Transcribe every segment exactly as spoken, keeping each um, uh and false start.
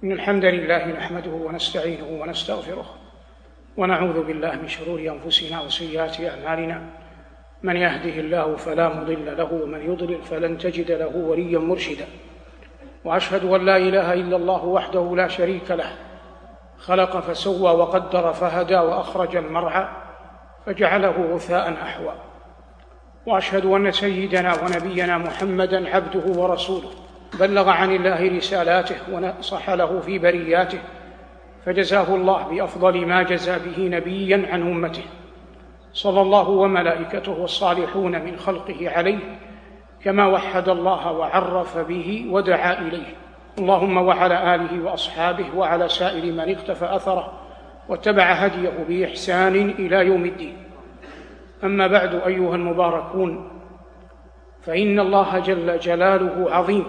إن الحمد لله نحمده ونستعينه ونستغفره ونعوذ بالله من شرور أنفسنا وسيئات أعمالنا. من يهده الله فلا مضل له ومن يضلل فلن تجد له وليا مرشدا. وأشهد أن لا إله إلا الله وحده لا شريك له، خلق فسوى وقدر فهدى وأخرج المرعى فجعله غثاء أحوى. وأشهد أن سيدنا ونبينا محمدًا عبده ورسوله، بلغ عن الله رسالاته ونصح له في برياته، فجزاه الله بأفضل ما جزى به نبيًا عن أمته، صلى الله وملائكته والصالحون من خلقه عليه، كما وحد الله وعرف به ودعا إليه. اللهم وعلى آله وأصحابه وعلى سائر من اقتفى أثره واتبع هديه بإحسان إلى يوم الدين. أما بعد، أيها المباركون، فإن الله جل جلاله عظيم،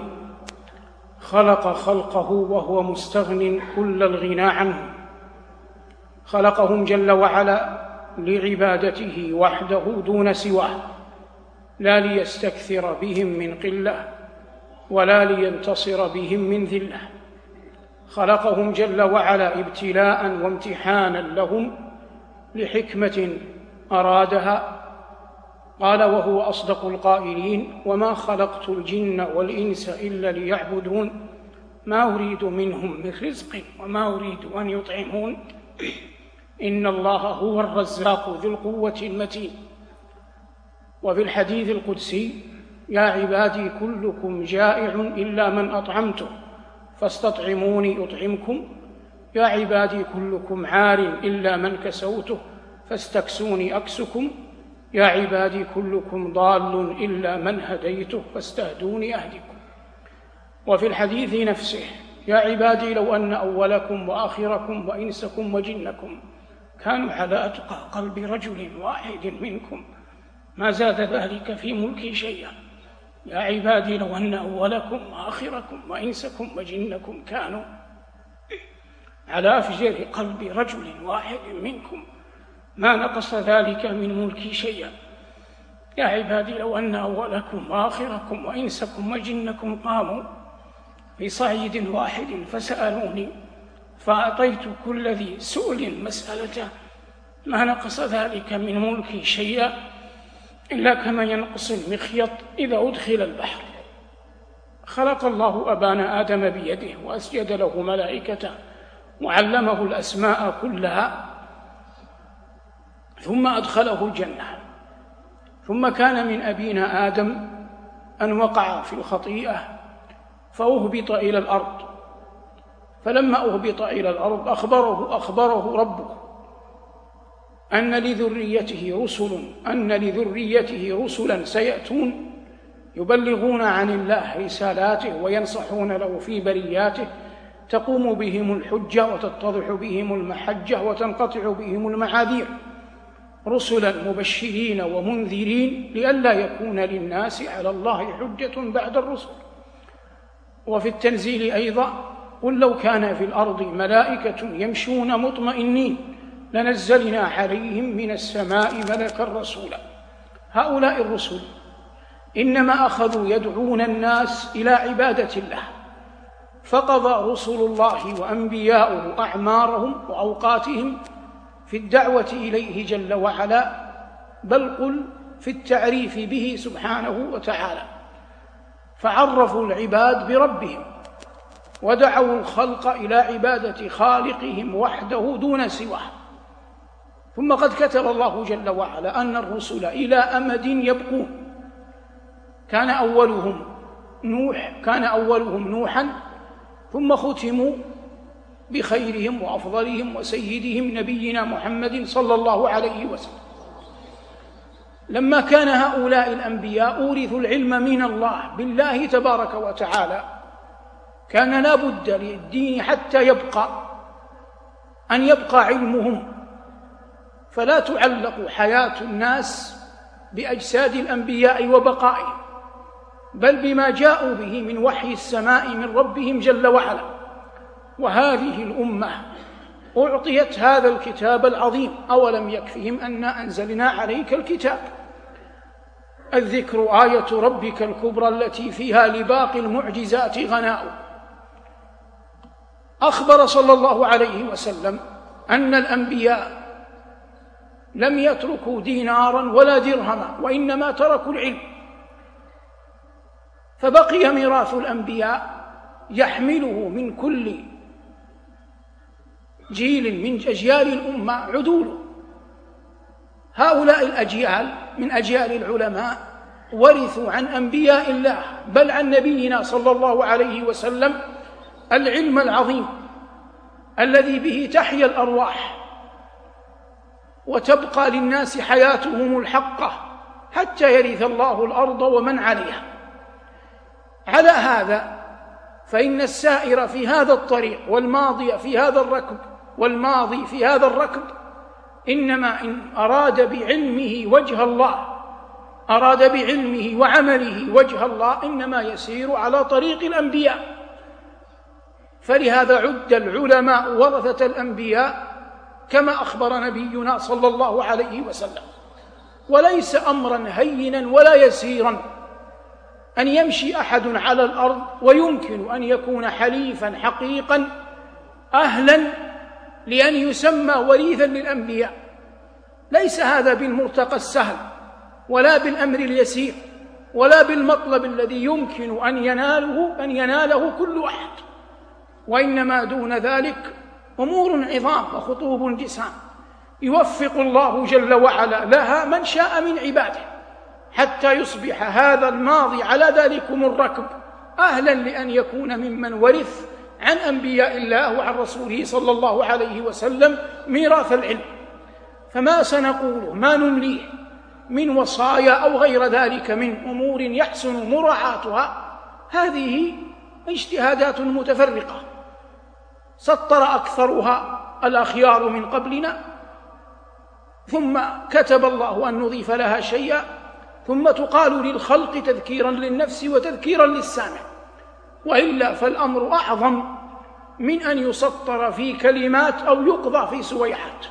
خلق خلقه وهو مستغن كل الغنى عنهم، خلقهم جل وعلا لعبادته وحده دون سواه، لا ليستكثر بهم من قلة ولا لينتصر بهم من ذلة. خلقهم جل وعلا ابتلاء وامتحانا لهم لحكمة أرادها. قال وهو أصدق القائلين: وما خلقت الجن والإنس إلا ليعبدون ما أريد منهم من رزق وما أريد أن يطعمون إن الله هو الرزاق ذو القوة المتين. وفي الحديث القدسي: يا عبادي كلكم جائع إلا من أطعمته فاستطعموني أطعمكم، يا عبادي كلكم عار إلا من كسوته فاستكسوني أكسكم، يا عبادي كلكم ضال إلا من هديته فاستهدوني أهدكم. وفي الحديث نفسه: يا عبادي لو أن أولكم وآخركم وإنسكم وجنكم كانوا على أتقى قلب رجل واحد منكم ما زاد ذلك في ملكي شيئا. يا عبادي لو أن أولكم وآخركم وإنسكم وجنكم كانوا على أفجر قلب رجل واحد منكم ما نقص ذلك من ملكي شيئا. يا عبادي لو أن أولكم وآخركم وإنسكم وجنكم قاموا في صعيد واحد فسألوني فأعطيت كل ذي سؤل مسألته ما نقص ذلك من ملكي شيئا إلا كما ينقص المخيط إذا أدخل البحر. خلق الله أبانا آدم بيده وأسجد له ملائكته وعلمه الأسماء كلها، ثم أدخله الجنة. ثم كان من أبينا آدم أن وقع في الخطيئة فأهبط إلى الأرض، فلما أهبط إلى الأرض أخبره أخبره ربه أن لذريته رسل أن لذريته رسلا سيأتون يبلغون عن الله رسالاته وينصحون له في برياته، تقوم بهم الحجة وتتضح بهم المحجة وتنقطع بهم المعاذير، رسلا مبشرين ومنذرين لئلا يكون للناس على الله حجة بعد الرسل. وفي التنزيل أيضا: قل لو كان في الأرض ملائكة يمشون مطمئنين لنزلنا عليهم من السماء ملكا رسولا. هؤلاء الرسل إنما أخذوا يدعون الناس إلى عبادة الله، فقضى رسل الله وأنبياؤه أعمارهم وأوقاتهم في الدعوة إليه جل وعلا، بل قل في التعريف به سبحانه وتعالى، فعرفوا العباد بربهم ودعوا الخلق إلى عبادة خالقهم وحده دون سواه. ثم قد كتب الله جل وعلا أن الرسل إلى أمد يبقون، كان أولهم نوح كان أولهم نوحا ثم ختموا بخيرهم وأفضلهم وسيدهم نبينا محمد صلى الله عليه وسلم. لما كان هؤلاء الأنبياء أورثوا العلم من الله بالله تبارك وتعالى، كان لا بد للدين حتى يبقى أن يبقى علمهم، فلا تعلق حياة الناس بأجساد الأنبياء وبقائهم، بل بما جاءوا به من وحي السماء من ربهم جل وعلا. وهذه الأمة أعطيت هذا الكتاب العظيم: أولم يكفهم أنا أنزلنا عليك الكتاب الذكر آية ربك الكبرى التي فيها لباقي المعجزات غناء. أخبر صلى الله عليه وسلم أن الأنبياء لم يتركوا دينارا ولا درهما، وإنما تركوا العلم، فبقي ميراث الأنبياء يحمله من كل جيل من أجيال الأمة عدوله. هؤلاء الأجيال من أجيال العلماء ورثوا عن أنبياء الله، بل عن نبينا صلى الله عليه وسلم، العلم العظيم الذي به تحيا الأرواح وتبقى للناس حياتهم الحقة حتى يرث الله الأرض ومن عليها. على هذا فإن السائر في هذا الطريق والماضي في هذا الركب والماضي في هذا الركب إنما إن أراد بعلمه وجه الله، أراد بعلمه وعمله وجه الله، إنما يسير على طريق الأنبياء. فلهذا عد العلماء ورثة الأنبياء كما أخبر نبينا صلى الله عليه وسلم. وليس أمرا هينا ولا يسيرا أن يمشي أحد على الأرض ويمكن أن يكون حليفا حقيقا أهلا لأن يسمى وريثا للأنبياء. ليس هذا بالمرتقى السهل ولا بالأمر اليسير ولا بالمطلب الذي يمكن أن يناله, أن يناله كل أحد، وإنما دون ذلك أمور عظام وخطوب جسام يوفق الله جل وعلا لها من شاء من عباده، حتى يصبح هذا الماضي على ذلكم الركب أهلا لأن يكون ممن ورث عن أنبياء الله وعن رسوله صلى الله عليه وسلم ميراث العلم. فما سنقوله ما نمليه من وصايا أو غير ذلك من أمور يحسن مراعاتها هذه اجتهادات متفرقة سطر أكثرها الأخيار من قبلنا، ثم كتب الله أن نضيف لها شيئا، ثم تقال للخلق تذكيرا للنفس وتذكيرا للسامع، وإلا فالأمر أعظم من أن يسطر في كلمات أو يقضى في سويحات.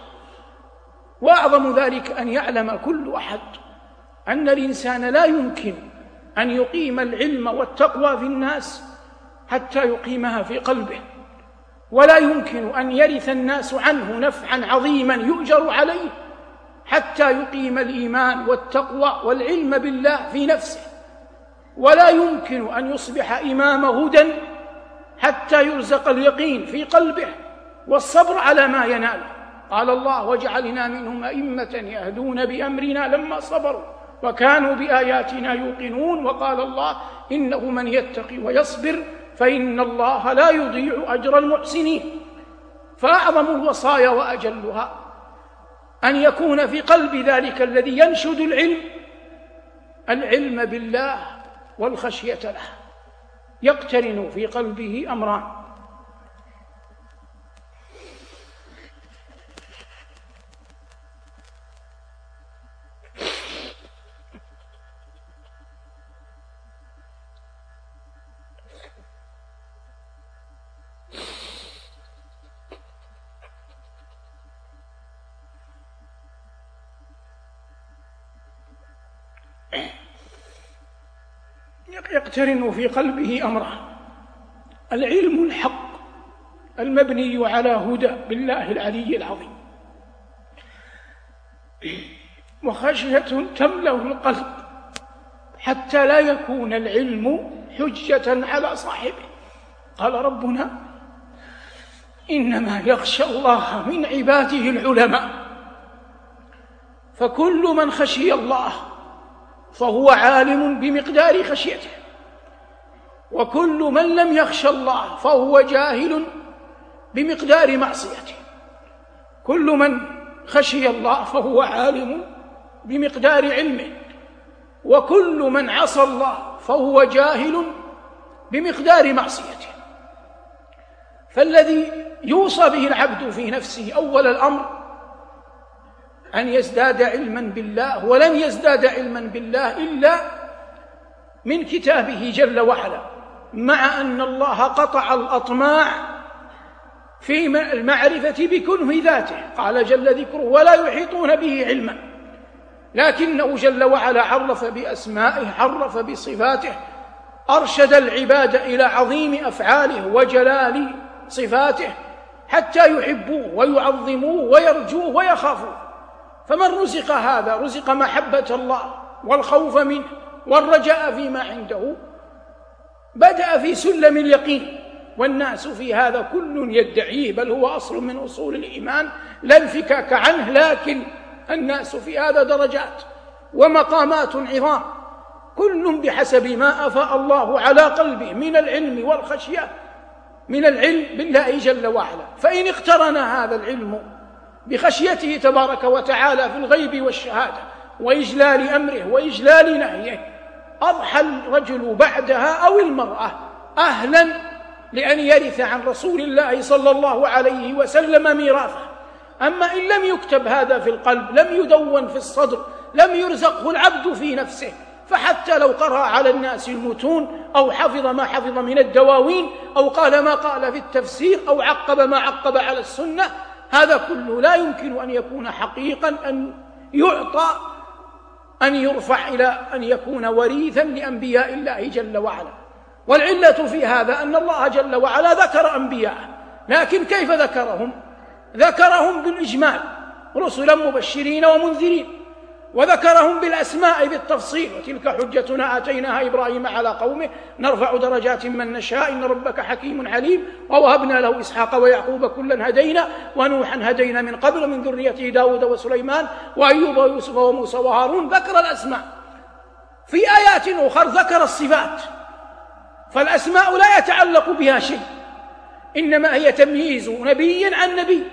وأعظم ذلك أن يعلم كل أحد أن الإنسان لا يمكن أن يقيم العلم والتقوى في الناس حتى يقيمها في قلبه، ولا يمكن أن يرث الناس عنه نفعا عظيما يؤجر عليه حتى يقيم الإيمان والتقوى والعلم بالله في نفسه، ولا يمكن أن يصبح إمام هدى حتى يرزق اليقين في قلبه والصبر على ما يناله. قال الله: وجعلنا منهم أئمة يهدون بأمرنا لما صبروا وكانوا بآياتنا يوقنون. وقال الله: إنه من يتقي ويصبر فإن الله لا يضيع أجر المحسنين. فأعظم الوصايا وأجلها أن يكون في قلب ذلك الذي ينشد العلم العلم بالله والخشية له، يقترن في قلبه أمران: يقترن في قلبه أمران: العلم الحق المبني على هدى بالله العلي العظيم، وخشية تملأ القلب حتى لا يكون العلم حجة على صاحبه. قال ربنا: إنما يخشى الله من عباده العلماء. فكل من خشي الله فهو عالم بمقدار خشيته، وكل من لم يخشى الله فهو جاهل بمقدار معصيته. كل من خشي الله فهو عالم بمقدار علمه، وكل من عصى الله فهو جاهل بمقدار معصيته. فالذي يوصى به العبد في نفسه أول الأمر أن يزداد علما بالله، ولن يزداد علما بالله إلا من كتابه جل وعلا، مع أن الله قطع الأطماع في المعرفة بكنه ذاته. قال جل ذكره: ولا يحيطون به علما. لكنه جل وعلا عرف بأسمائه، عرف بصفاته، أرشد العباد إلى عظيم أفعاله وجلال صفاته حتى يحبوه ويعظموه ويرجوه ويخافوه. فمن رزق هذا رزق محبة الله والخوف منه والرجاء فيما عنده، بدأ في سلم اليقين، والناس في هذا كل يدعيه، بل هو أصل من أصول الإيمان لا انفكاك عنه، لكن الناس في هذا درجات ومقامات عظام، كل بحسب ما أفاء الله على قلبه من العلم والخشية، من العلم بالله جل وعلا. فإن اقترن هذا العلم بخشيته تبارك وتعالى في الغيب والشهادة وإجلال أمره وإجلال نهيه، أضحى الرجل بعدها أو المرأة أهلا لأن يرث عن رسول الله صلى الله عليه وسلم ميراثه. أما إن لم يكتب هذا في القلب، لم يدون في الصدر، لم يرزقه العبد في نفسه، فحتى لو قرأ على الناس المتون أو حفظ ما حفظ من الدواوين أو قال ما قال في التفسير أو عقب ما عقب على السنة، هذا كله لا يمكن أن يكون حقيقا، أن يعطى، أن يرفع إلى أن يكون وريثا لأنبياء الله جل وعلا. والعلة في هذا أن الله جل وعلا ذكر أنبياءه، لكن كيف ذكرهم؟ ذكرهم بالإجمال، رسلا مبشرين ومنذرين، وذكرهم بالأسماء بالتفصيل: وتلك حجتنا آتيناها إبراهيم على قومه نرفع درجات من نشاء إن ربك حكيم عليم، ووهبنا له إسحاق ويعقوب كلا هدينا ونوحا هدينا من قبل من ذريته داود وسليمان وأيوب ويوسف وموسى وهارون. ذكر الأسماء. في آيات أخرى ذكر الصفات، فالأسماء لا يتعلق بها شيء، إنما هي تمييز نبي عن نبي،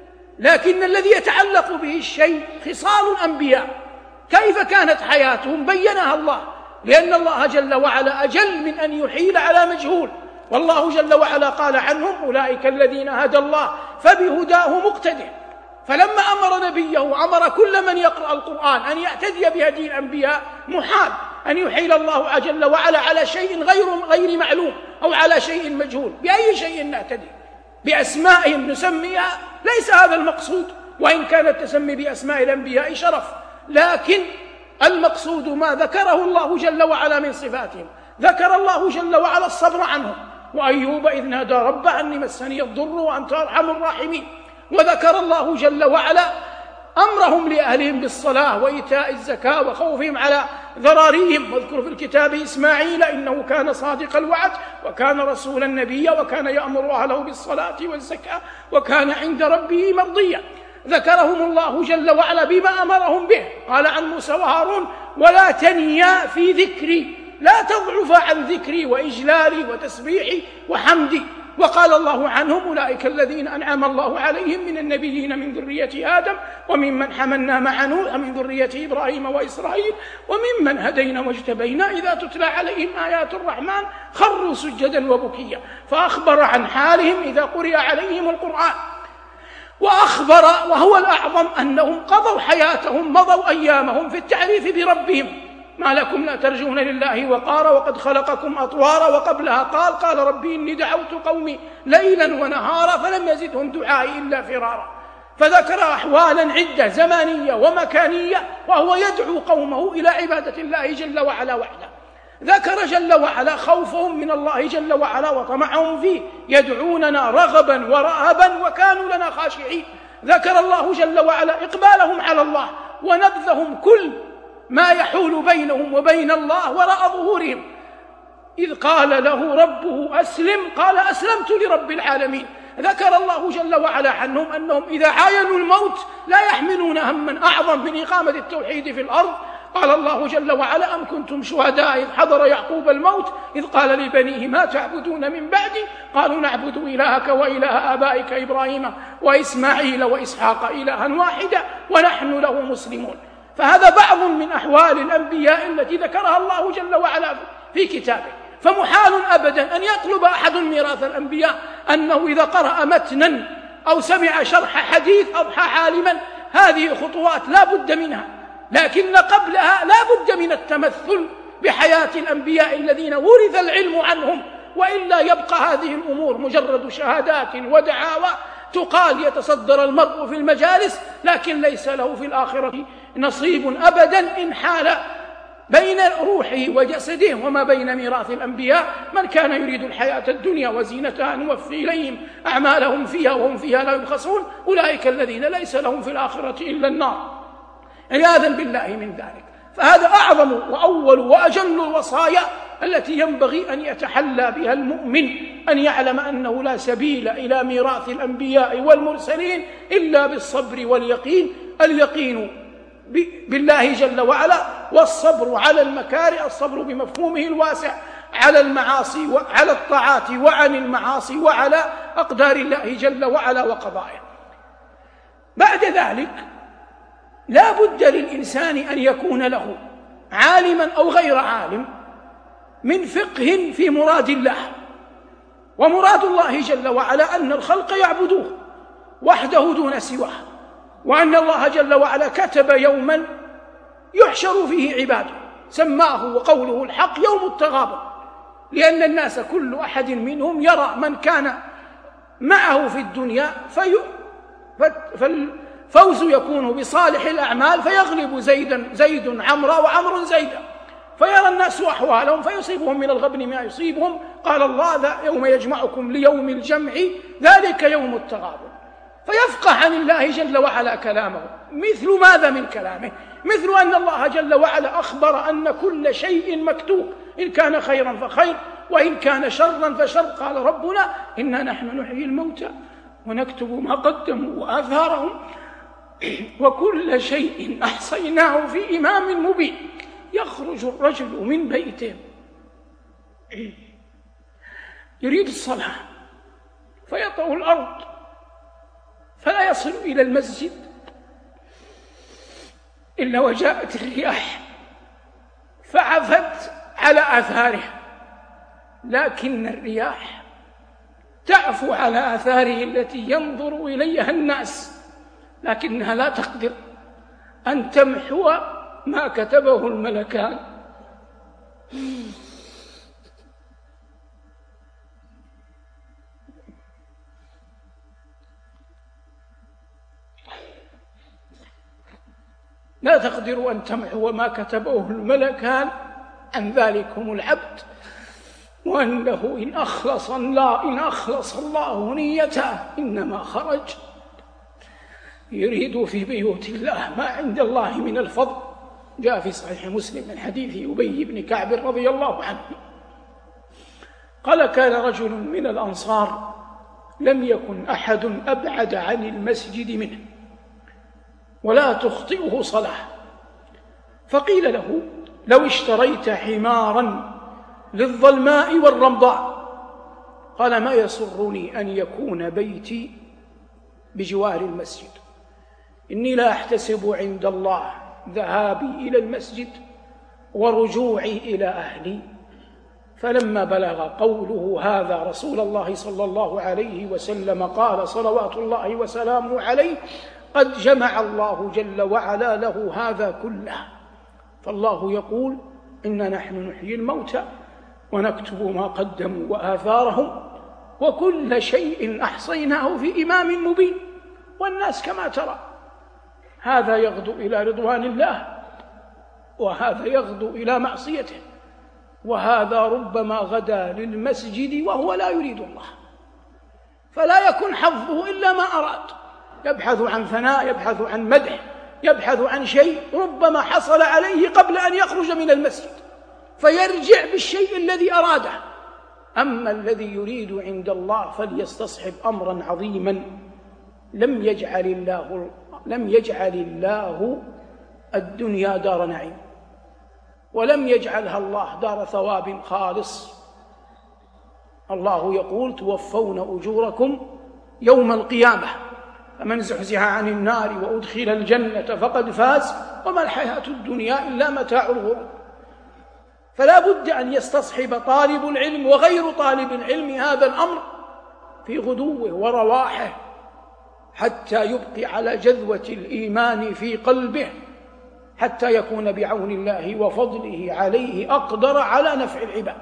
لكن الذي يتعلق به الشيء خصال الأنبياء، كيف كانت حياتهم بينها الله، لأن الله جل وعلا أجل من أن يحيل على مجهول. والله جل وعلا قال عنهم: أولئك الذين هدى الله فبهداه مقتده. فلما أمر نبيه أمر كل من يقرأ القرآن أن يعتدي بهدي الأنبياء، محال أن يحيل الله جل وعلا على شيء غير غير معلوم أو على شيء مجهول. بأي شيء نعتدي؟ بأسمائهم نسميها؟ ليس هذا المقصود، وإن كان التسمي بأسماء الأنبياء شرف، لكن المقصود ما ذكره الله جل وعلا من صفاتهم. ذكر الله جل وعلا الصبر عنهم: وأيوب إذ نادى ربه أني مسني الضر وأنت أرحم الراحمين. وذكر الله جل وعلا أمرهم لأهلهم بالصلاة وإيتاء الزكاة وخوفهم على ذراريهم: واذكر في الكتاب إسماعيل إنه كان صادق الوعد وكان رسولا نبيا وكان يأمر أهله بالصلاة والزكاة وكان عند ربه مرضيا. ذكرهم الله جل وعلا بما أمرهم به، قال عن موسى وهارون: ولا تنيا في ذكري، لا تضعف عن ذكري وإجلالي وتسبيحي وحمدي. وقال الله عنهم: أولئك الذين أنعم الله عليهم من النبيين من ذرية آدم وممن حملنا مع نوح من ذرية إبراهيم وإسرائيل وممن هدينا واجتبينا إذا تتلى عليهم آيات الرحمن خروا سجدا وبكيا. فأخبر عن حالهم إذا قرئ عليهم القرآن، وأخبر وهو الأعظم أنهم قضوا حياتهم، مضوا أيامهم في التعريف بربهم: ما لكم لا ترجون لله وقارا وقد خلقكم أطوارا. وقبلها قال: قال ربي إني دعوت قومي ليلا ونهارا فلم يزدهم دعائي إلا فرارا. فذكر أحوالا عدة زمانية ومكانية وهو يدعو قومه إلى عبادة الله جل وعلا وحده. ذكر جل وعلا خوفهم من الله جل وعلا وطمعهم فيه، يدعوننا رغبا ورهبا وكانوا لنا خاشعين. ذكر الله جل وعلا إقبالهم على الله ونبذهم كل ما يحول بينهم وبين الله وراء ظهورهم. إذ قال له ربه أسلم قال أسلمت لرب العالمين. ذكر الله جل وعلا عنهم أنهم إذا عاينوا الموت لا يحملون هما أعظم من إقامة التوحيد في الأرض. قال الله جل وعلا: أم كنتم شهداء إذ حضر يعقوب الموت إذ قال لبنيه ما تعبدون من بعدي قالوا نعبد إلهك وإله آبائك إبراهيم وإسماعيل وإسحاق إلها واحدا ونحن له مسلمون. فهذا بعض من أحوال الأنبياء التي ذكرها الله جل وعلا في كتابه. فمحال أبدا أن يطلب أحد ميراث الأنبياء أنه إذا قرأ متنا أو سمع شرح حديث أضحى عالما. هذه خطوات لا بد منها، لكن قبلها لا بد من التمثل بحياة الأنبياء الذين ورث العلم عنهم، وإلا يبقى هذه الأمور مجرد شهادات ودعاوى تقال يتصدر المرء في المجالس، لكن ليس له في الآخرة نصيب أبدا إن حال بين روحه وجسده وما بين ميراث الأنبياء. من كان يريد الحياة الدنيا وزينتها نوفي إليهم أعمالهم فيها وهم فيها لا يبخسون أولئك الذين ليس لهم في الآخرة إلا النار، عياذا بالله من ذلك. فهذا أعظم وأول وأجل الوصايا التي ينبغي أن يتحلى بها المؤمن، أن يعلم أنه لا سبيل إلى ميراث الأنبياء والمرسلين إلا بالصبر واليقين، اليقين بالله جل وعلا، والصبر على المكاره، الصبر بمفهومه الواسع على المعاصي وعلى الطاعات وعن المعاصي وعلى أقدار الله جل وعلا وقضائه. بعد ذلك لا بد للإنسان أن يكون له عالما أو غير عالم من فقه في مراد الله. ومراد الله جل وعلا أن الخلق يعبدوه وحده دون سواه، وأن الله جل وعلا كتب يوما يحشر فيه عباده سماه وقوله الحق يوم التغابن، لأن الناس كل أحد منهم يرى من كان معه في الدنيا في فالفوز يكون بصالح الأعمال فيغلب زيدا زيد عمرا وعمر زيدا، فيرى الناس أحوالهم فيصيبهم من الغبن ما يصيبهم. قال الله ذا يوم يجمعكم ليوم الجمع ذلك يوم التغابن، فيفقه عن الله جل وعلا كلامه. مثل ماذا من كلامه؟ مثل أن الله جل وعلا أخبر أن كل شيء مكتوب، إن كان خيرا فخير وإن كان شرا فشر. قال ربنا إنا نحن نحيي الموتى ونكتب ما قدموا وآثارهم وكل شيء أحصيناه في إمام مبين. يخرج الرجل من بيته يريد الصلاة فيطأ الأرض فلا يصل إلى المسجد إلا وجاءت الرياح فعفت على آثاره، لكن الرياح تعفو على آثاره التي ينظر إليها الناس، لكنها لا تقدر أن تمحو ما كتبه الملكان. لا تقدر أن تمحو ما كتبه الملكان عن ذلكم العبد، وأنه إن أخلص الله إن أخلص الله نيته إنما خرج يريد في بيوت الله ما عند الله من الفضل. جاء في صحيح مسلم من حديث أبي بن كعب رضي الله عنه قال كان رجل من الأنصار لم يكن أحد أبعد عن المسجد منه ولا تخطئه صلاة، فقيل له لو اشتريت حمارا للظلماء والرمضاء، قال ما يسرني أن يكون بيتي بجوار المسجد، إني لا أحتسب عند الله ذهابي إلى المسجد ورجوعي إلى أهلي. فلما بلغ قوله هذا رسول الله صلى الله عليه وسلم قال صلوات الله وسلامه عليه قد جمع الله جل وعلا له هذا كله. فالله يقول إنا نحن نحيي الموتى ونكتب ما قدموا وآثارهم وكل شيء أحصيناه في إمام مبين. والناس كما ترى هذا يغدو إلى رضوان الله وهذا يغدو إلى معصيته، وهذا ربما غدا للمسجد وهو لا يريد الله، فلا يكن حظه إلا ما أراد، يبحث عن ثناء، يبحث عن مدح، يبحث عن شيء ربما حصل عليه قبل أن يخرج من المسجد فيرجع بالشيء الذي أراده. أما الذي يريد عند الله فليستصحب أمرا عظيما لم يجعل الله لم يجعل الله الدنيا دار نعيم، ولم يجعلها الله دار ثواب خالص. الله يقول توفون أجوركم يوم القيامة، فمن زحزح عن النار وأدخل الجنة فقد فاز وما الحياة الدنيا إلا متاع الغرور. فلا بد أن يستصحب طالب العلم وغير طالب العلم هذا الأمر في غدوه ورواحه حتى يبقي على جذوة الإيمان في قلبه، حتى يكون بعون الله وفضله عليه أقدر على نفع العباد.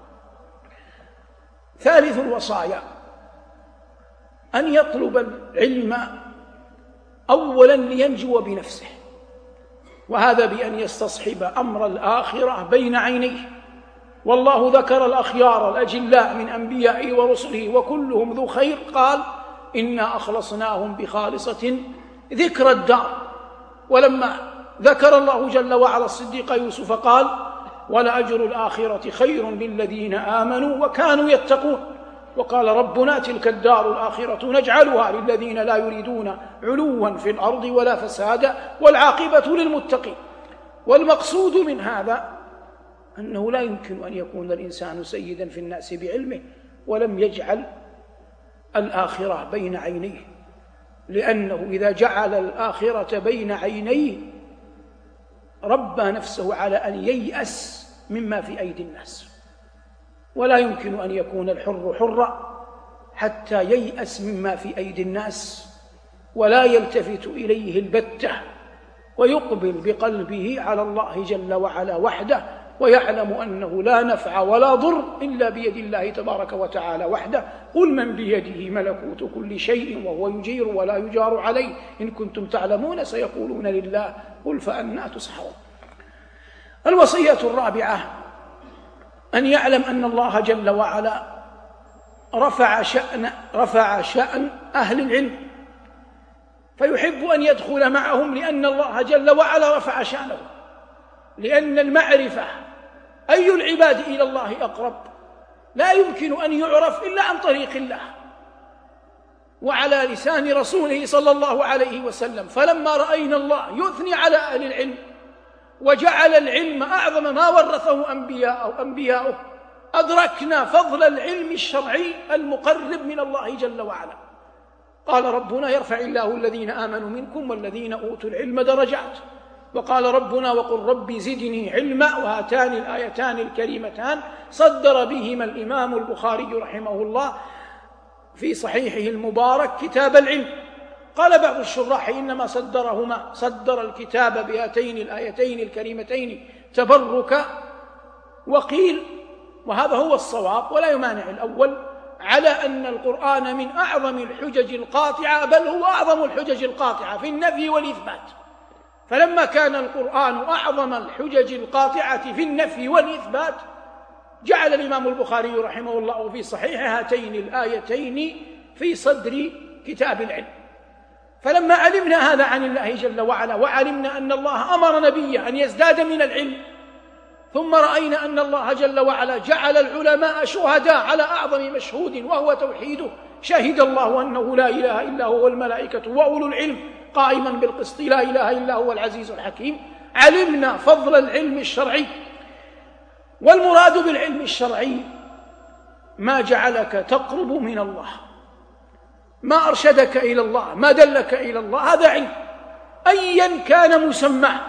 ثالث الوصايا أن يطلب العلم أولا لينجو بنفسه، وهذا بأن يستصحب أمر الآخرة بين عينيه. والله ذكر الأخيار الأجلاء من أنبيائه ورسله وكلهم ذو خير، قال إنا أخلصناهم بخالصة ذكر الدار. ولما ذكر الله جل وعلا الصديق يوسف قال ولأجر الآخرة خير للذين آمنوا وكانوا يتقون. وقال ربنا تلك الدار الآخرة نجعلها للذين لا يريدون علوا في الأرض ولا فسادا والعاقبة للمتقين. والمقصود من هذا أنه لا يمكن أن يكون الإنسان سيدا في الناس بعلمه ولم يجعل الآخرة بين عينيه، لأنه إذا جعل الآخرة بين عينيه ربى نفسه على أن ييأس مما في أيدي الناس. ولا يمكن أن يكون الحر حرا حتى ييأس مما في أيدي الناس ولا يلتفت إليه البتة، ويقبل بقلبه على الله جل وعلا وحده، ويعلم أنه لا نفع ولا ضر إلا بيد الله تبارك وتعالى وحده. قل من بيده ملكوت كل شيء وهو يجير ولا يجار عليه إن كنتم تعلمون سيقولون لله قل فأنى تسحرون. الوصية الرابعة أن يعلم أن الله جل وعلا رفع شأن, رفع شأن أهل العلم، فيحب أن يدخل معهم لأن الله جل وعلا رفع شأنهم، لأن المعرفة أي العباد إلى الله أقرب لا يمكن أن يعرف إلا عن طريق الله وعلى لسان رسوله صلى الله عليه وسلم. فلما رأينا الله يثني على أهل العلم وجعل العلم أعظم ما ورثه أنبياءه أنبياؤه أدركنا فضل العلم الشرعي المقرب من الله جل وعلا. قال ربنا يرفع الله الذين آمنوا منكم والذين أوتوا العلم درجات. وقال ربنا وقل ربي زدني علما. وهاتان الآيتان الكريمتان صدر بهما الإمام البخاري رحمه الله في صحيحه المبارك كتاب العلم. قال بعض الشراح إنما صدرهما صدر الكتاب بهاتين الآيتين الكريمتين تبركا، وقيل وهذا هو الصواب ولا يمانع الأول على أن القرآن من أعظم الحجج القاطعة، بل هو أعظم الحجج القاطعة في النفي والإثبات. فلما كان القرآن أعظم الحجج القاطعة في النفي والإثبات جعل الإمام البخاري رحمه الله في صحيح هاتين الآيتين في صدر كتاب العلم. فلما علمنا هذا عن الله جل وعلا وعلمنا أن الله أمر نبيه أن يزداد من العلم، ثم رأينا أن الله جل وعلا جعل العلماء شهداء على أعظم مشهود وهو توحيده، شهد الله أنه لا إله إلا هو والملائكة وأولو العلم قائما بالقسط لا إله إلا هو العزيز الحكيم. علمنا فضل العلم الشرعي. والمراد بالعلم الشرعي ما جعلك تقرب من الله، ما أرشدك إلى الله، ما دلك إلى الله، هذا علم أيا كان مسماه.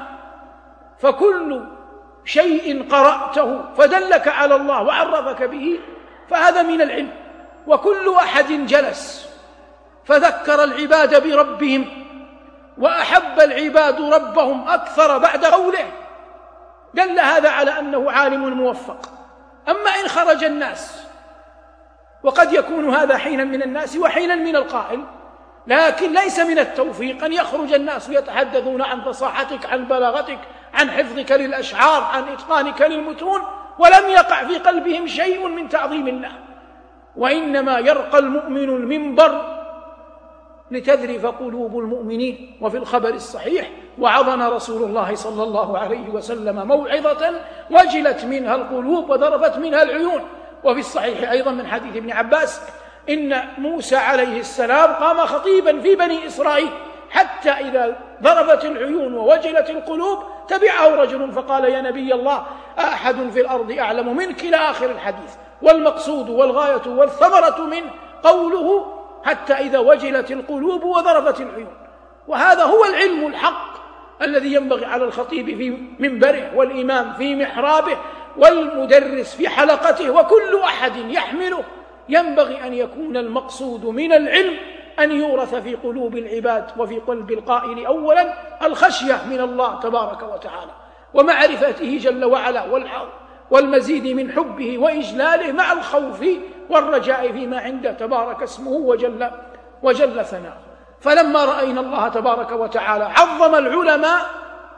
فكل شيء قرأته فدلك على الله وعرفك به فهذا من العلم. وكل أحد جلس فذكر العباد بربهم وأحب العباد ربهم أكثر بعد قوله دل هذا على أنه عالم موفق. أما إن خرج الناس، وقد يكون هذا حينا من الناس وحينا من القائل، لكن ليس من التوفيق أن يخرج الناس يتحدثون عن فصاحتك، عن بلاغتك، عن حفظك للأشعار، عن إتقانك للمتون، ولم يقع في قلبهم شيء من تعظيم الله. وإنما يرقى المؤمن المنبر لتذرف قلوب المؤمنين. وفي الخبر الصحيح وعظنا رسول الله صلى الله عليه وسلم موعظة وجلت منها القلوب وذرفت منها العيون. وفي الصحيح أيضا من حديث ابن عباس إن موسى عليه السلام قام خطيبا في بني إسرائيل حتى إذا ذرفت العيون ووجلت القلوب تبعه رجل فقال يا نبي الله أحد في الأرض أعلم منك إلى آخر الحديث. والمقصود والغاية والثمرة منه قوله حتى إذا وجلت القلوب وذرفت العيون. وهذا هو العلم الحق الذي ينبغي على الخطيب في منبره والإمام في محرابه والمدرس في حلقته وكل أحد يحمله. ينبغي أن يكون المقصود من العلم أن يورث في قلوب العباد وفي قلب القائل أولا الخشية من الله تبارك وتعالى ومعرفته جل وعلا والمزيد من حبه وإجلاله مع الخوف والرجاء فيما عنده تبارك اسمه وجل, وجل ثناؤه. فلما رأينا الله تبارك وتعالى عظم العلماء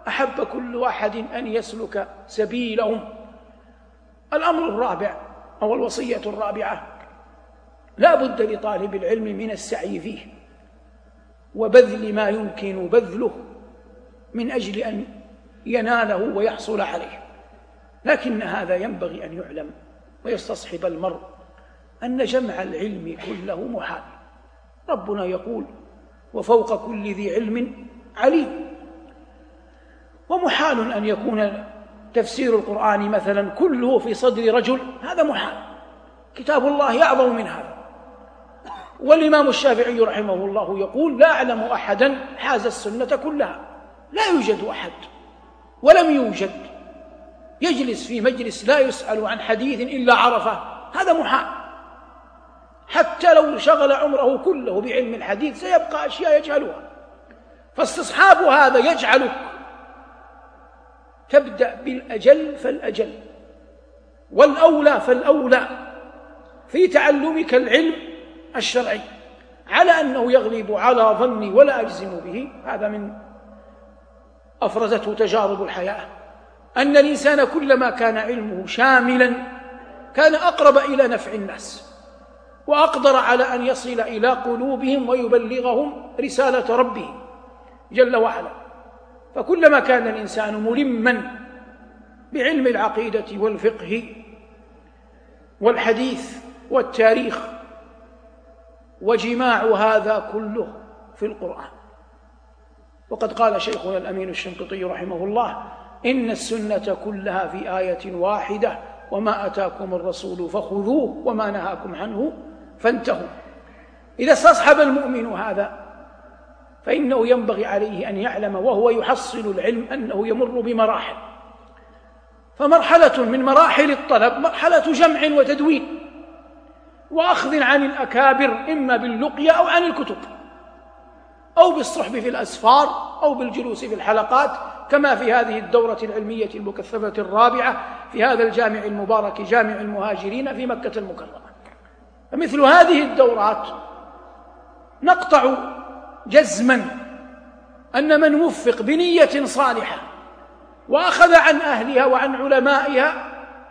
أحب كل أحد أن يسلك سبيلهم. الأمر الرابع أو الوصية الرابعة: لا بد لطالب العلم من السعي فيه وبذل ما يمكن بذله من أجل أن يناله ويحصل عليه، لكن هذا ينبغي أن يعلم ويستصحب المرء أن جمع العلم كله محال. ربنا يقول: وفوق كل ذي علم عليم. ومحال أن يكون تفسير القرآن مثلا كله في صدر رجل، هذا محال. كتاب الله أعظم من هذا. والإمام الشافعي رحمه الله يقول: لا أعلم أحدا حاز السنة كلها. لا يوجد أحد ولم يوجد يجلس في مجلس لا يسأل عن حديث إلا عرفه، هذا محال. حتى لو شغل عمره كله بعلم الحديث سيبقى أشياء يجهلها. فاستصحاب هذا يجعلك تبدأ بالأجل فالأجل والأولى فالأولى في تعلمك العلم الشرعي، على أنه يغلب على ظني ولا أجزم به. هذا من أفرزته تجارب الحياة، أن الإنسان كلما كان علمه شاملا كان أقرب إلى نفع الناس وأقدر على أن يصل إلى قلوبهم ويبلغهم رسالة ربه جل وعلا. فكلما كان الإنسان ملما بعلم العقيدة والفقه والحديث والتاريخ، وجماع هذا كله في القرآن. وقد قال شيخنا الأمين الشنقيطي رحمه الله: إن السنة كلها في آية واحدة، وما أتاكم الرسول فخذوه وما نهاكم عنه فانتهوا. إذا استصحب المؤمن هذا فإنه ينبغي عليه أن يعلم وهو يحصل العلم أنه يمر بمراحل، فمرحلة من مراحل الطلب مرحلة جمع وتدوين وأخذ عن الأكابر، إما باللقية أو عن الكتب أو بالصحب في الأسفار أو بالجلوس في الحلقات، كما في هذه الدورة العلمية المكثفة الرابعة في هذا الجامع المبارك جامع المهاجرين في مكة المكرمة. فمثل هذه الدورات نقطع جزما أن من وفق بنية صالحة وأخذ عن أهلها وعن علمائها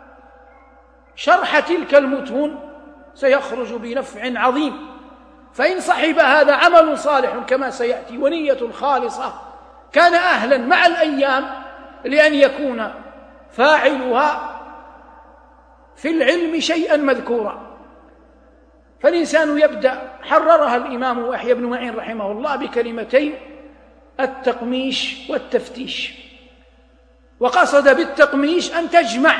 شرح تلك المتون سيخرج بنفع عظيم. فإن صحب هذا عمل صالح كما سيأتي ونية خالصة كان أهلا مع الأيام لأن يكون فاعلها في العلم شيئا مذكورا. فالإنسان يبدأ، حررها الإمام يحيى بن معين رحمه الله بكلمتين: التقميش والتفتيش. وقصد بالتقميش أن تجمع،